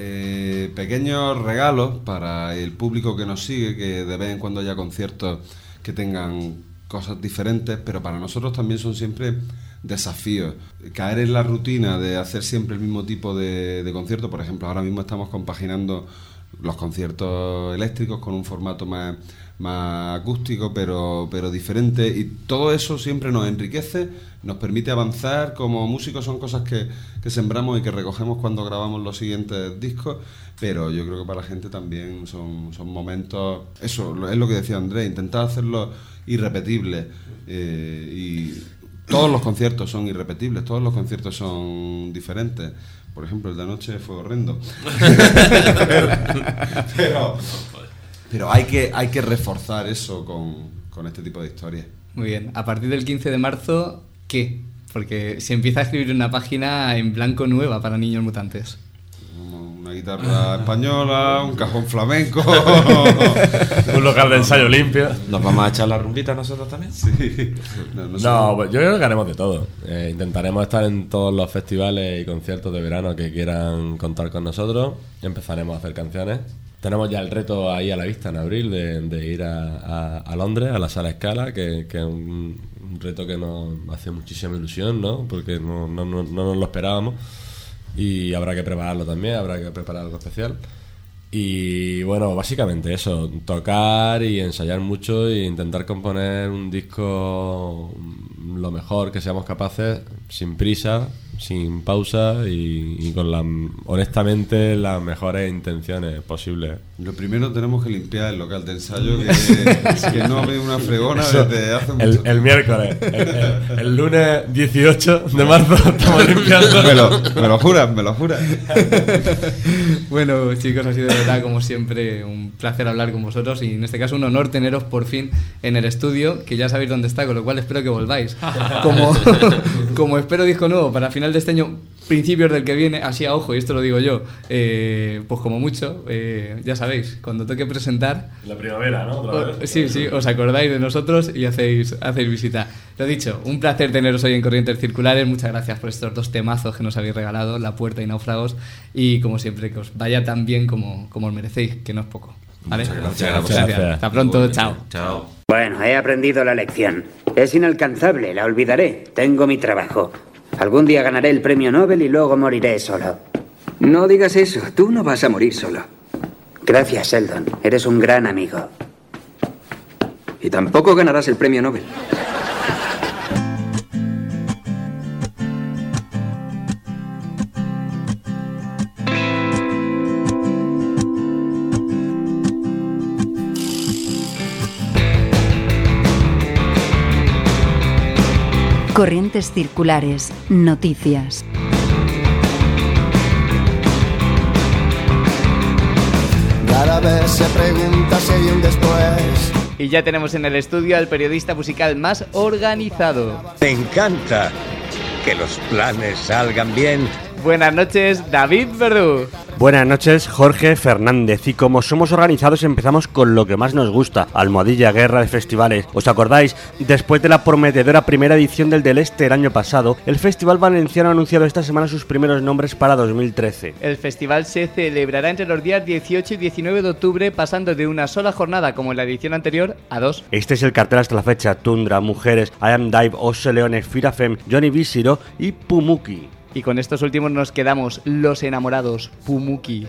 pequeños regalos para el público que nos sigue, que de vez en cuando haya conciertos que tengan cosas diferentes, pero para nosotros también son siempre desafíos. Caer en la rutina de hacer siempre el mismo tipo de concierto. Por ejemplo, ahora mismo estamos compaginando los conciertos eléctricos con un formato más acústico, pero diferente, y todo eso siempre nos enriquece, nos permite avanzar como músicos. Son cosas que sembramos y que recogemos cuando grabamos los siguientes discos, pero yo creo que para la gente también son momentos, eso es lo que decía Andrés, intentar hacerlo irrepetible, y todos los conciertos son irrepetibles, todos los conciertos son diferentes. Por ejemplo, el de anoche fue horrendo. Pero hay que reforzar eso con este tipo de historias. Muy bien. A partir del 15 de marzo, ¿qué? Porque se empieza a escribir una página en blanco nueva para Niños Mutantes. Una guitarra española, un cajón flamenco, un local de ensayo limpio. ¿Nos vamos a echar la rumbita nosotros también? Sí. No, pues yo creo que haremos de todo. Intentaremos estar en todos los festivales y conciertos de verano que quieran contar con nosotros. Empezaremos a hacer canciones. Tenemos ya el reto ahí a la vista en abril de ir a Londres, a la Sala Scala, que es un reto que nos hace muchísima ilusión, ¿no? Porque no nos lo esperábamos. Y habrá que prepararlo también, habrá que preparar algo especial. Y bueno, básicamente eso, tocar y ensayar mucho e intentar componer un disco lo mejor que seamos capaces, sin prisa, sin pausa y con honestamente las mejores intenciones posibles. Lo primero tenemos que limpiar el local de ensayo, que no ve una fregona desde hace mucho tiempo. El miércoles, el lunes 18 de marzo estamos limpiando. Me lo juras. Bueno, chicos, ha sido de verdad, como siempre, un placer hablar con vosotros y en este caso un honor teneros por fin en el estudio, que ya sabéis dónde está, con lo cual espero que volváis. Como espero disco nuevo para final de este año, principios del que viene, así a ojo, y esto lo digo yo, pues como mucho, ya sabéis, cuando toque presentar... La primavera, ¿no? Sí, os acordáis de nosotros y hacéis visita. Lo dicho, un placer teneros hoy en Corrientes Circulares, muchas gracias por estos 2 temazos que nos habéis regalado, La Puerta y Náufragos, y como siempre, que os vaya tan bien como os merecéis, que no es poco. ¿Vale? Muchas gracias. Hasta pronto, chao. Bueno, he aprendido la lección. Es inalcanzable, la olvidaré. Tengo mi trabajo. Algún día ganaré el premio Nobel y luego moriré solo. No digas eso, tú no vas a morir solo. Gracias, Sheldon. Eres un gran amigo. Y tampoco ganarás el premio Nobel. Corrientes Circulares, noticias. Cada vez se pregunta si hay un después. Y ya tenemos en el estudio al periodista musical más organizado. Me encanta que los planes salgan bien. Buenas noches, David Verdú. Buenas noches, Jorge Fernández. Y como somos organizados, empezamos con lo que más nos gusta: Almohadilla, guerra de festivales. ¿Os acordáis? Después de la prometedora primera edición del Este el año pasado, el Festival Valenciano ha anunciado esta semana sus primeros nombres para 2013. El festival se celebrará entre los días 18 y 19 de octubre, pasando de una sola jornada, como en la edición anterior, a 2. Este es el cartel hasta la fecha: Tundra, Mujeres, I Am Dive, Osse Leone, Firafem, Johnny Visiro y Pumuki. Y con estos últimos nos quedamos, Los Enamorados, Pumuki.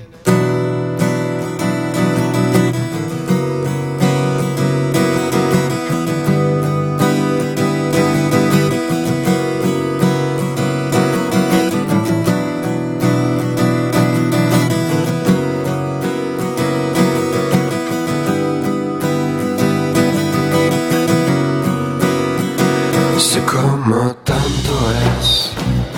Sé como tanto es,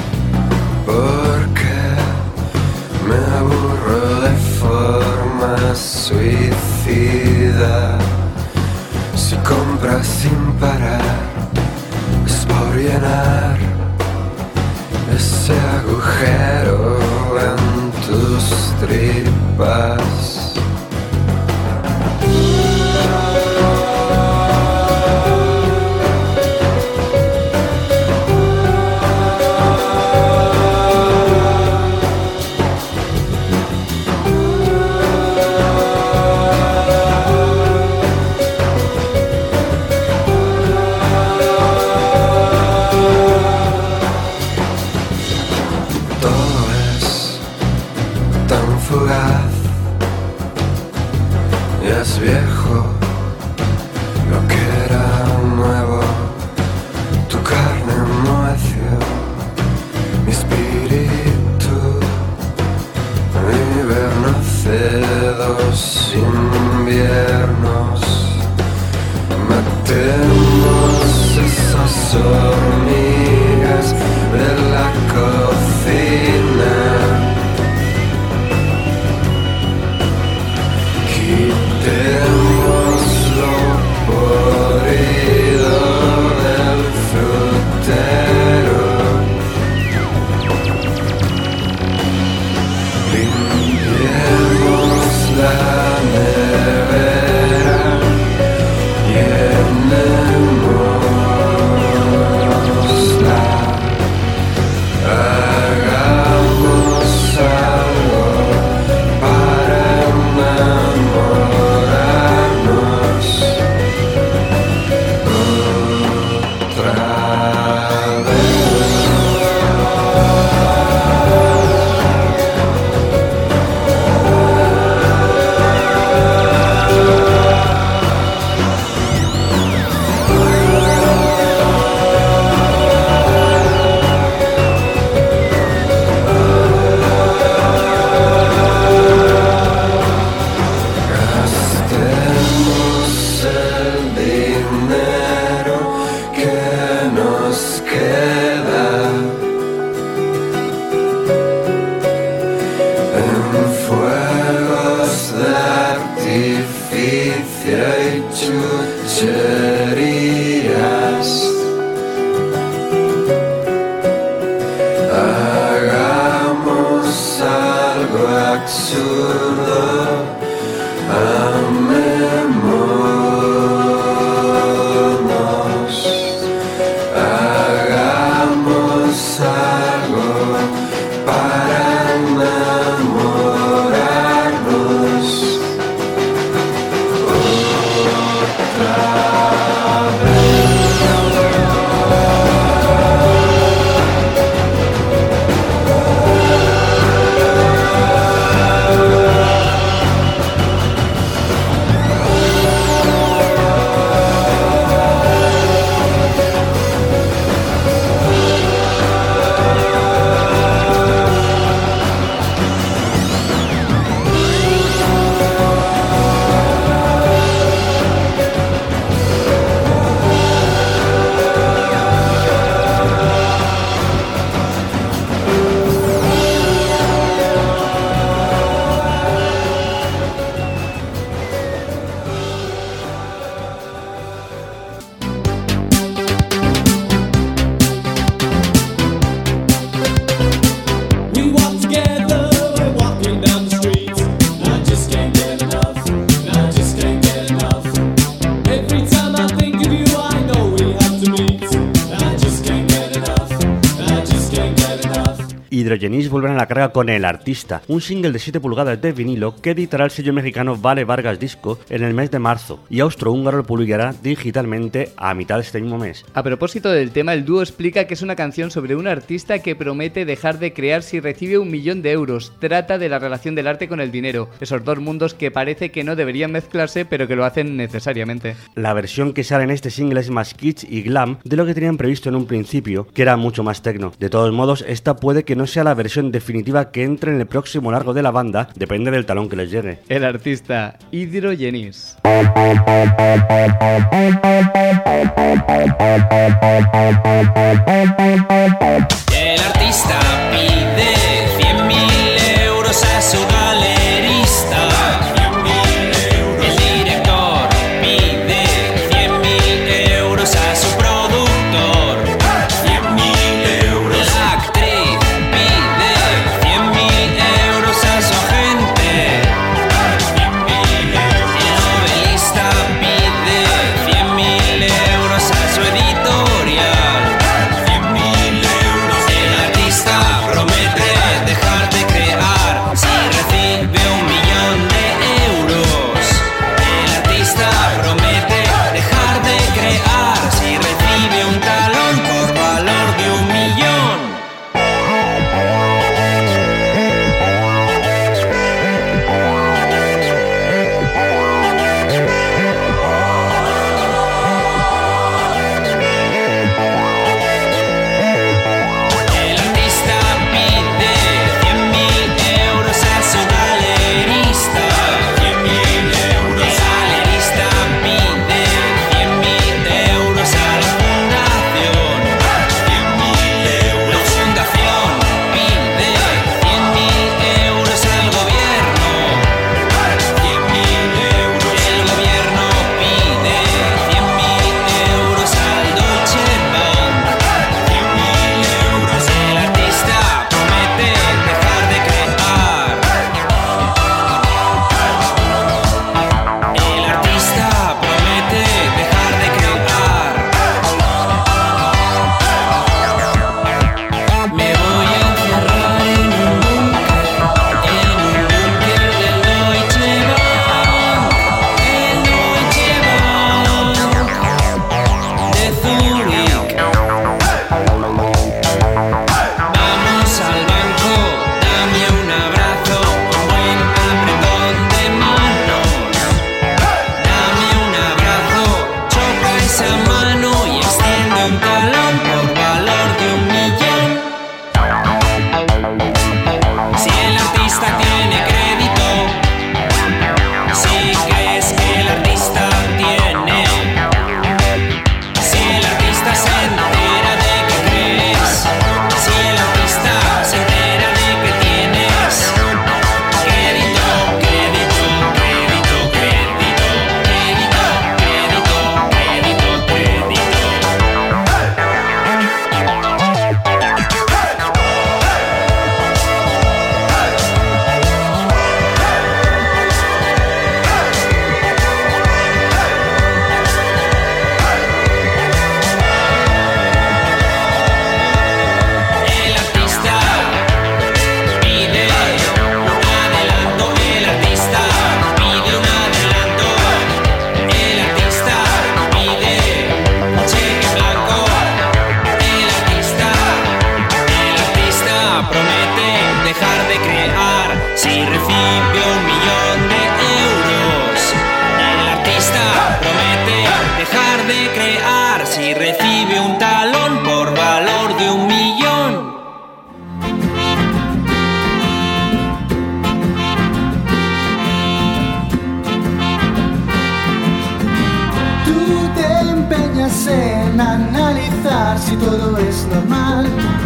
porque me aburro de forma suicida. Si compras sin parar, es por llenar ese agujero en tus tripas. Hydrogenis vuelven a la carga con El Artista, un single de 7 pulgadas de vinilo que editará el sello mexicano Vale Vargas Disco en el mes de marzo y austrohúngaro lo publicará digitalmente a mitad de este mismo mes. A propósito del tema, el dúo explica que es una canción sobre un artista que promete dejar de crear si recibe 1 millón de euros. Trata de la relación del arte con el dinero, esos dos mundos que parece que no deberían mezclarse pero que lo hacen necesariamente. La versión que sale en este single es más kitsch y glam de lo que tenían previsto en un principio, que era mucho más techno. De todos modos, esta puede que no sea la versión definitiva que entre en el próximo largo de la banda, depende del talón que les llegue. El Artista, Hydrogenis. El artista pide 100.000 euros a su galerista. 100.000 euros. El director pide 100.000 euros a su productor. 100.000 euros. La actriz pide 100.000 euros a su agente. 100.000 euros. El novelista pide 100.000 euros a su editorial. en analizar si todo es normal.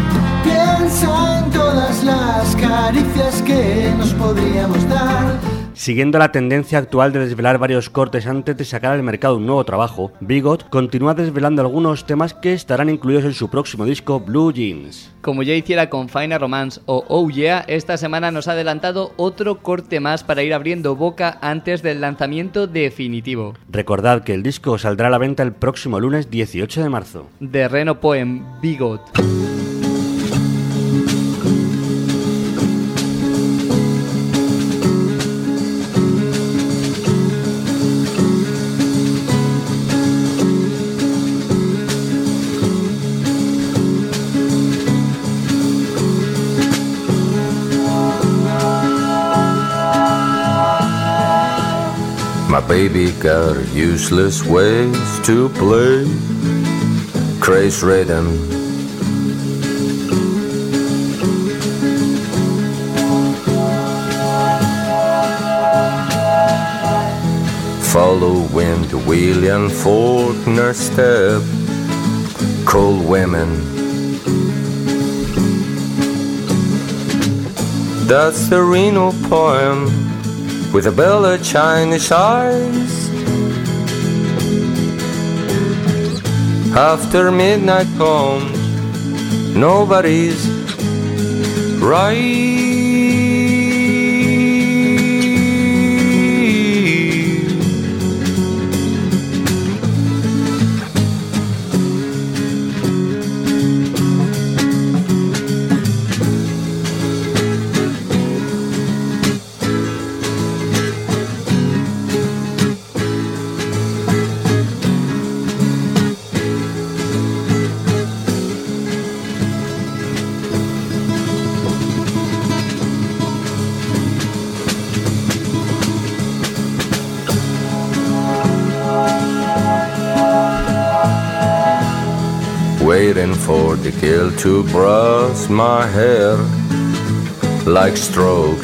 Piensa en todas las caricias que nos podríamos dar. Siguiendo la tendencia actual de desvelar varios cortes antes de sacar al mercado un nuevo trabajo, Bigot continúa desvelando algunos temas que estarán incluidos en su próximo disco Blue Jeans. Como ya hiciera con Final Romance o Oh Yeah, esta semana nos ha adelantado otro corte más para ir abriendo boca antes del lanzamiento definitivo. Recordad que el disco saldrá a la venta el próximo lunes 18 de marzo. De Reno Poem, Bigot. My baby got useless ways to play crazy rhythm. Following the William Faulkner step, cold women. That's the Reno poem with a bella Chinese eyes. After midnight comes, nobody's right. Waiting for the girl to brush my hair like strokes.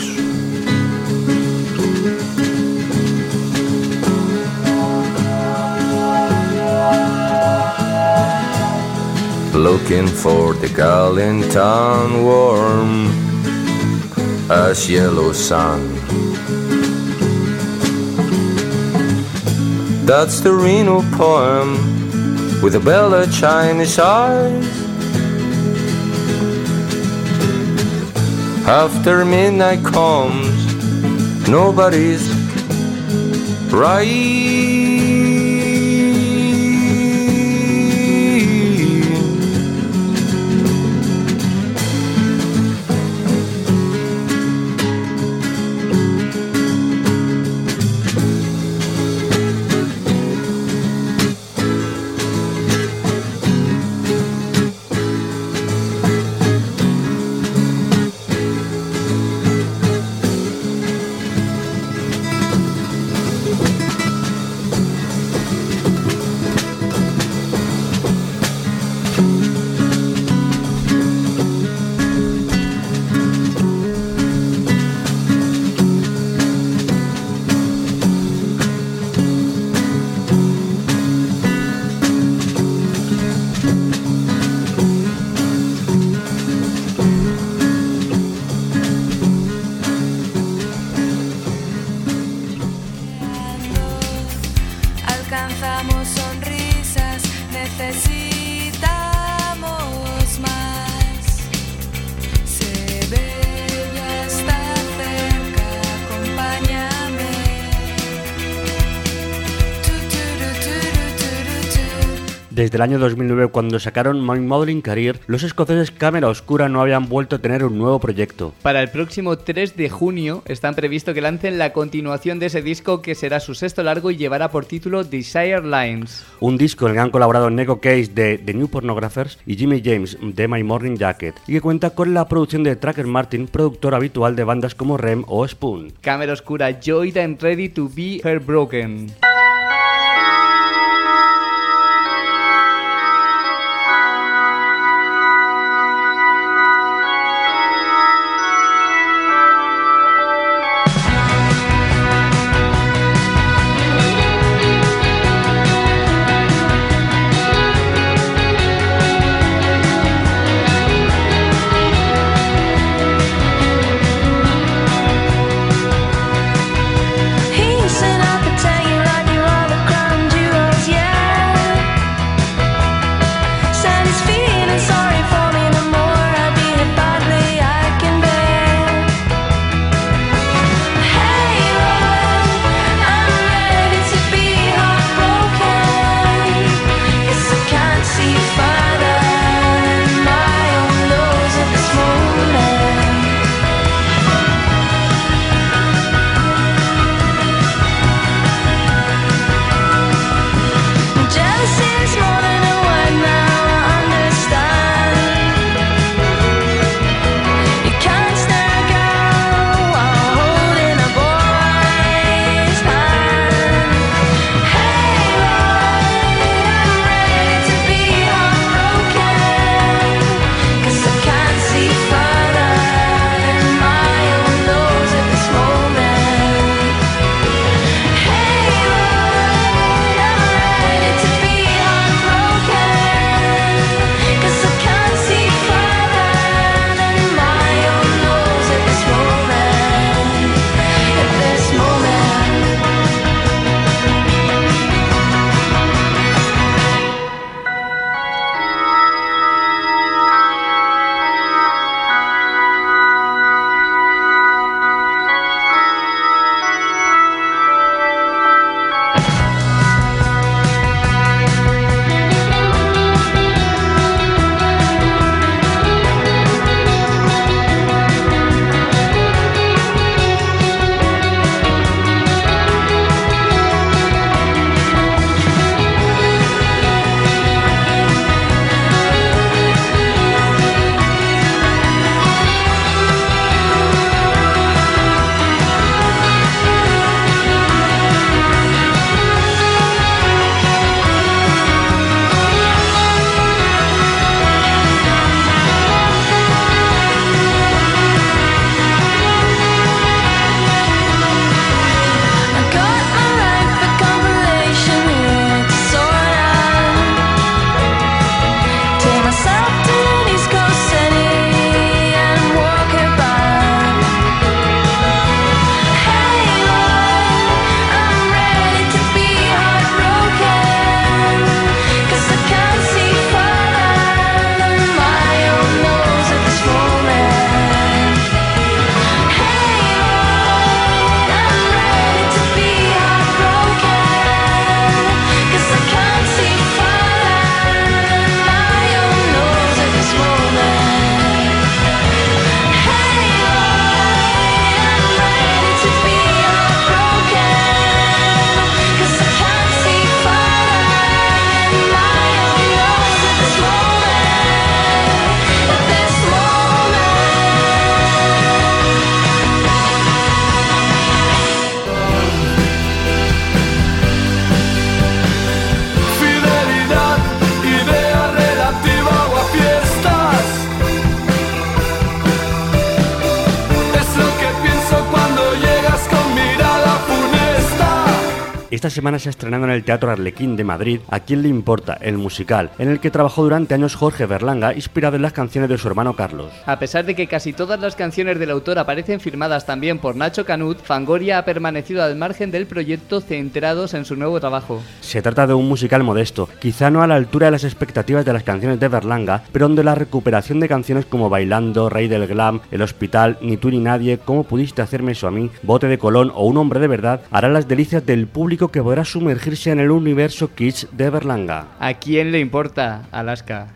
Looking for the gal in town warm as yellow sun. That's the Reno poem with a bella Chinese eyes. After midnight comes, nobody's right. Alcanzamos sonrisas, necesitamos más. Se ve, ya está cerca, acompáñame. Desde el año 2009, cuando sacaron My Modeling Career, los escoceses Cámara Oscura no habían vuelto a tener un nuevo proyecto. Para el próximo 3 de junio están previsto que lancen la continuación de ese disco, que será su sexto largo y llevará por título Desire Lines. Un disco en el que han colaborado Nego Case de The New Pornographers y Jimmy James de My Morning Jacket, y que cuenta con la producción de Tracker Martin, productor habitual de bandas como Rem o Spoon. Cámara Oscura, Joy and Ready to Be Heartbroken. He said I could tell you like esta semana se ha estrenado en el Teatro Arlequín de Madrid ¿A quién le importa?, el musical, en el que trabajó durante años Jorge Berlanga, inspirado en las canciones de su hermano Carlos. A pesar de que casi todas las canciones del autor aparecen firmadas también por Nacho Canut, Fangoria ha permanecido al margen del proyecto, centrados en su nuevo trabajo. Se trata de un musical modesto, quizá no a la altura de las expectativas de las canciones de Berlanga, pero donde la recuperación de canciones como Bailando, Rey del Glam, El Hospital, Ni tú ni nadie, Cómo pudiste hacerme eso a mí, Bote de Colón o Un hombre de verdad hará las delicias del público que podrá sumergirse en el universo kitsch de Berlanga. ¿A quién le importa, Alaska?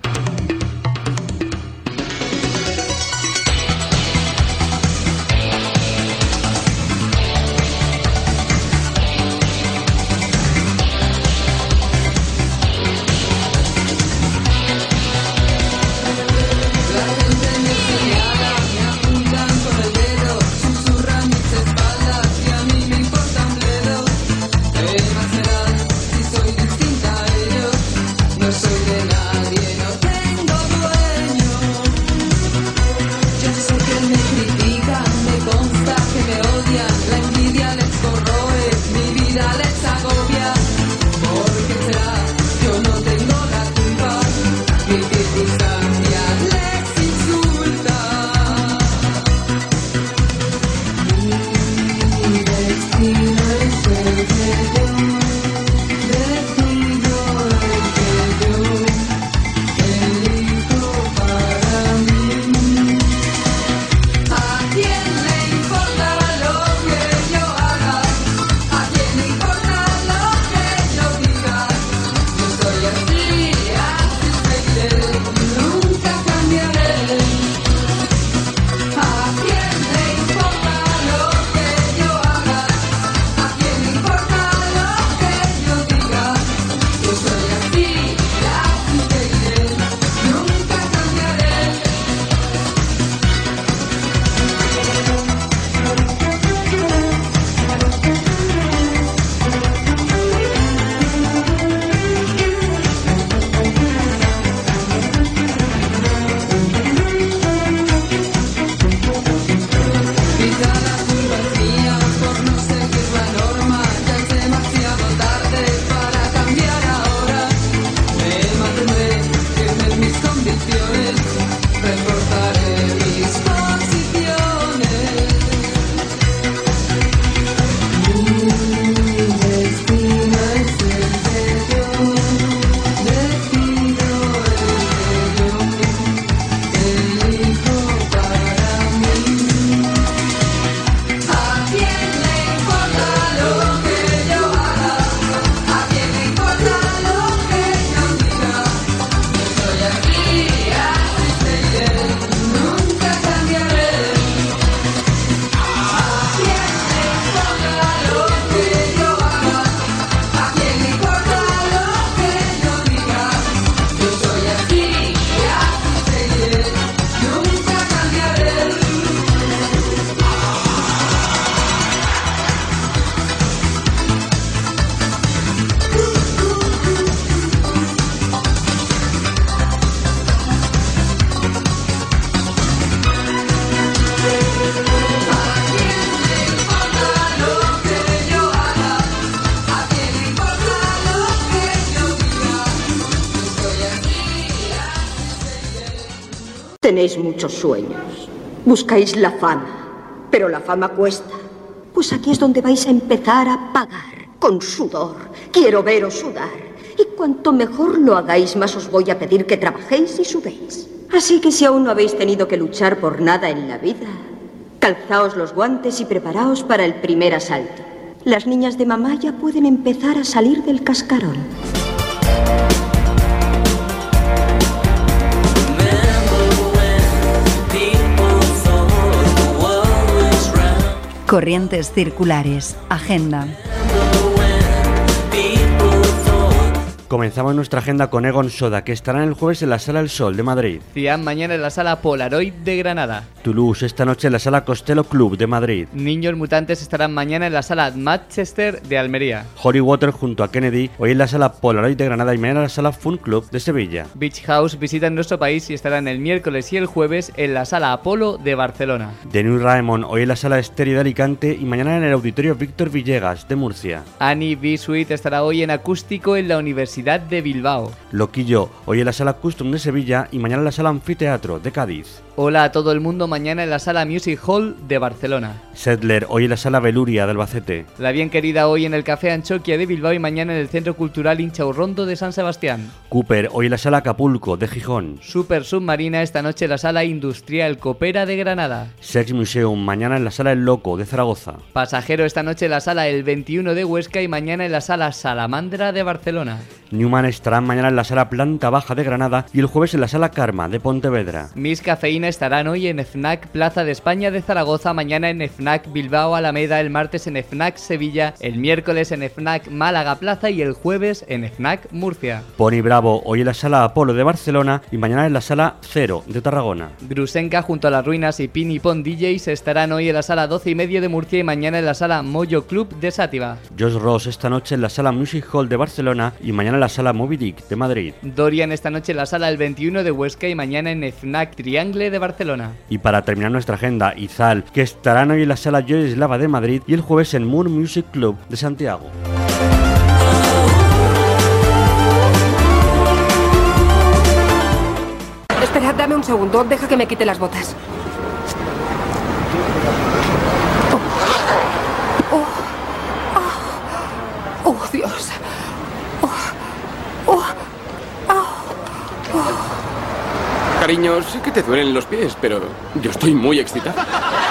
Tenéis muchos sueños. Buscáis la fama, pero la fama cuesta. Pues aquí es donde vais a empezar a pagar, con sudor. Quiero veros sudar. Y cuanto mejor lo hagáis, más os voy a pedir que trabajéis y sudéis. Así que si aún no habéis tenido que luchar por nada en la vida, calzaos los guantes y preparaos para el primer asalto. Las niñas de mamá ya pueden empezar a salir del cascarón. Corrientes circulares, agenda. Comenzamos nuestra agenda con Egon Soda, que estarán el jueves en la Sala El Sol de Madrid. Cian mañana en la Sala Polaroid de Granada. Toulouse esta noche en la Sala Costello Club de Madrid. Niños Mutantes estarán mañana en la Sala Manchester de Almería. Holy Water junto a Kennedy hoy en la Sala Polaroid de Granada y mañana en la Sala Fun Club de Sevilla. Beach House visitan nuestro país y estarán el miércoles y el jueves en la Sala Apolo de Barcelona. The New Raymond hoy en la Sala Estéreo de Alicante y mañana en el Auditorio Víctor Villegas de Murcia. Annie B. Sweet estará hoy en acústico en la Universidad de Bilbao. Loquillo hoy en la Sala Custom de Sevilla y mañana en la Sala Anfiteatro de Cádiz. Hola a todo el mundo mañana en la Sala Music Hall de Barcelona. Sedler hoy en la Sala Beluria de Albacete. La Bien Querida hoy en el Café Anchoquia de Bilbao y mañana en el Centro Cultural Inchaurrondo de San Sebastián. Cooper hoy en la Sala Acapulco de Gijón. Super Submarina esta noche en la Sala Industrial Copera de Granada. Sex Museum mañana en la Sala El Loco de Zaragoza. Pasajero esta noche en la Sala El 21 de Huesca y mañana en la Sala Salamandra de Barcelona. Newman estarán mañana en la Sala Planta Baja de Granada y el jueves en la Sala Karma de Pontevedra. Miss Cafeína estarán hoy en FNAC Plaza de España de Zaragoza, mañana en FNAC Bilbao Alameda, el martes en FNAC Sevilla, el miércoles en FNAC Málaga Plaza y el jueves en FNAC Murcia. Pony Bravo hoy en la Sala Apolo de Barcelona y mañana en la Sala Cero de Tarragona. Grusenka junto a las Ruinas y Pin y Pon DJs estarán hoy en la Sala 12:30 de Murcia y mañana en la Sala Mojo Club de Sátiva. Josh Ross esta noche en la Sala Music Hall de Barcelona y mañana en la Sala Moby Dick de Madrid. Dorian esta noche en la Sala El 21 de Huesca y mañana en FNAC Triangle de Barcelona. Y para terminar nuestra agenda, Izal, que estarán hoy en la Sala Joy Slava de Madrid y el jueves en Moon Music Club de Santiago. Espera, dame un segundo, deja que me quite las botas. Oh, Dios. Cariño, sé que te duelen los pies, pero yo estoy muy excitada.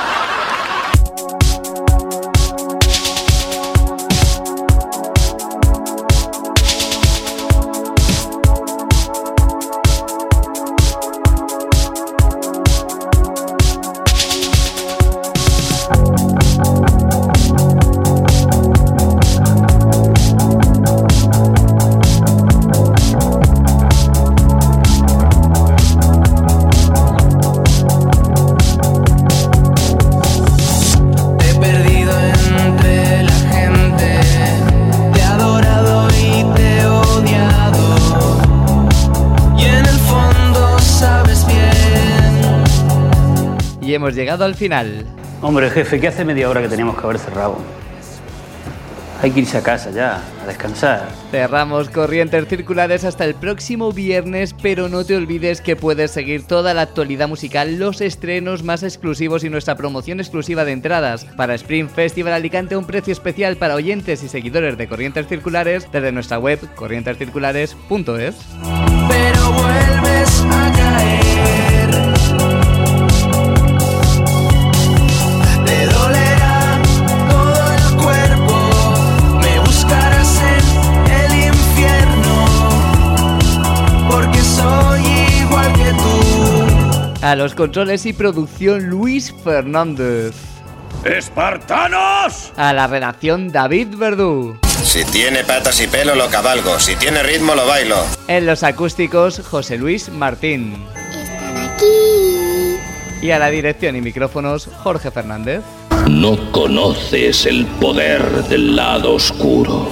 Y hemos llegado al final. Hombre, jefe, ¿qué hace media hora que teníamos que haber cerrado? Hay que irse a casa ya, a descansar. Cerramos Corrientes Circulares hasta el próximo viernes, pero no te olvides que puedes seguir toda la actualidad musical, los estrenos más exclusivos y nuestra promoción exclusiva de entradas para Spring Festival Alicante a un precio especial para oyentes y seguidores de Corrientes Circulares desde nuestra web corrientescirculares.es. Pero vuelves a caer. Te dolerá todo el cuerpo. Me buscarás en el infierno. Porque soy igual que tú. A los controles y producción Luis Fernández. ¡Espartanos! A la redacción David Verdú. Si tiene patas y pelo lo cabalgo, si tiene ritmo lo bailo. En los acústicos José Luis Martín. Están aquí. Y a la dirección y micrófonos Jorge Fernández. No conoces el poder del lado oscuro.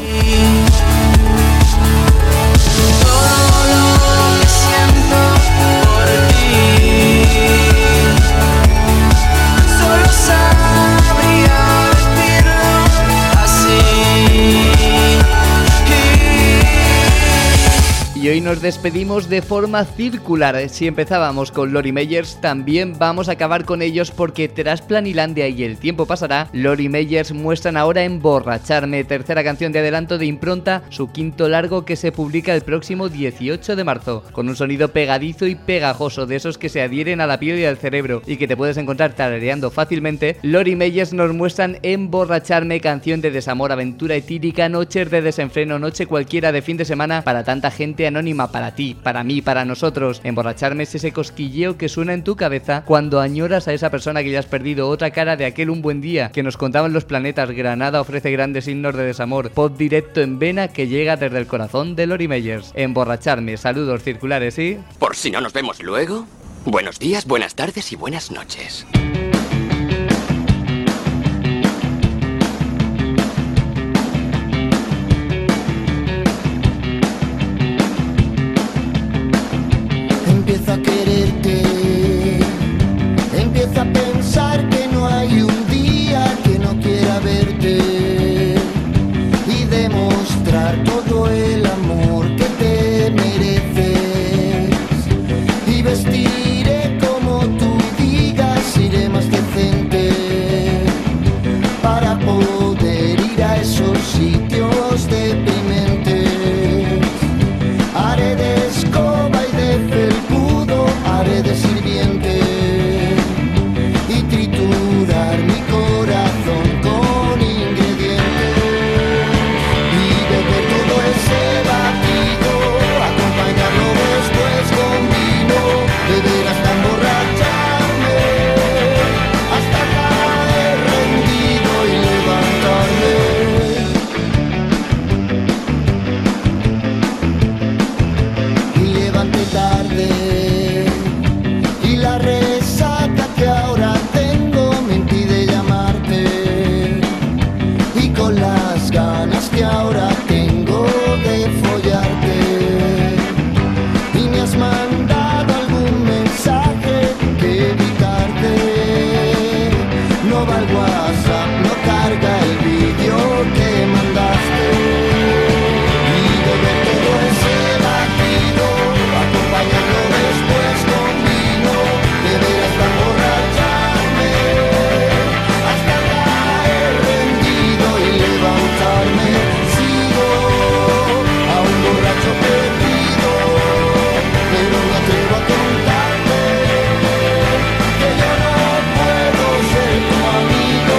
Y hoy nos despedimos de forma circular. Si empezábamos con Lori Meyers, también vamos a acabar con ellos porque tras Planilandia y El tiempo pasará, Lori Meyers muestran ahora Emborracharme, tercera canción de adelanto de Impronta, su quinto largo que se publica el próximo 18 de marzo, con un sonido pegadizo y pegajoso, de esos que se adhieren a la piel y al cerebro y que te puedes encontrar tarareando fácilmente. Lori Meyers nos muestran Emborracharme, canción de desamor, aventura etírica, noches de desenfreno, noche cualquiera de fin de semana para tanta gente anónima rima para ti, para mí, para nosotros. Emborracharme es ese cosquilleo que suena en tu cabeza cuando añoras a esa persona que ya has perdido. Otra cara de aquel Un Buen Día que nos contaban los planetas. Granada ofrece grandes himnos de desamor. Pop directo en vena que llega desde el corazón de Lori Meyers. Emborracharme, saludos circulares, ¿sí? Por si no nos vemos luego, buenos días, buenas tardes y buenas noches. Empiezo a quererte, empiezo a pensar que no hay un día que no quiera verte y demostrar todo el amor que te mereces. Y vestiré como tú digas, iré más decente para poder ir a esos sitios deprimentes. Haré de escoba y de felpudo, haré de sirviente y triturar mi corazón con ingredientes y beber todo ese batido, acompañarlo después con vino, beber hasta emborracharme, hasta caer rendido y levantarme. Tarde y la resaca que ahora tengo me impide llamarte y con las ganas que ahora tengo de follarte y me has mandado algún mensaje que evitarte. No va el WhatsApp, no carga el vídeo que mandaste y beber todo ese batido, acompañarlo después con vino, beber hasta emborracharme, hasta caer rendido y levantarme. Sigo a un borracho perdido, pero me atrevo a contarte que yo no puedo ser tu amigo.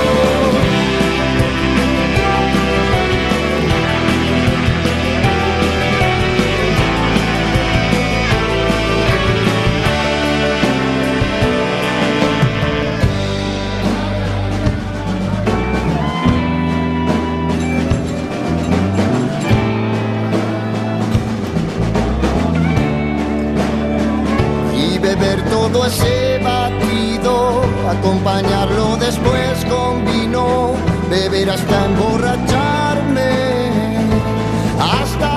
Y beber todo ese batido, acompañarlo después con vino, beber hasta emborracharme, hasta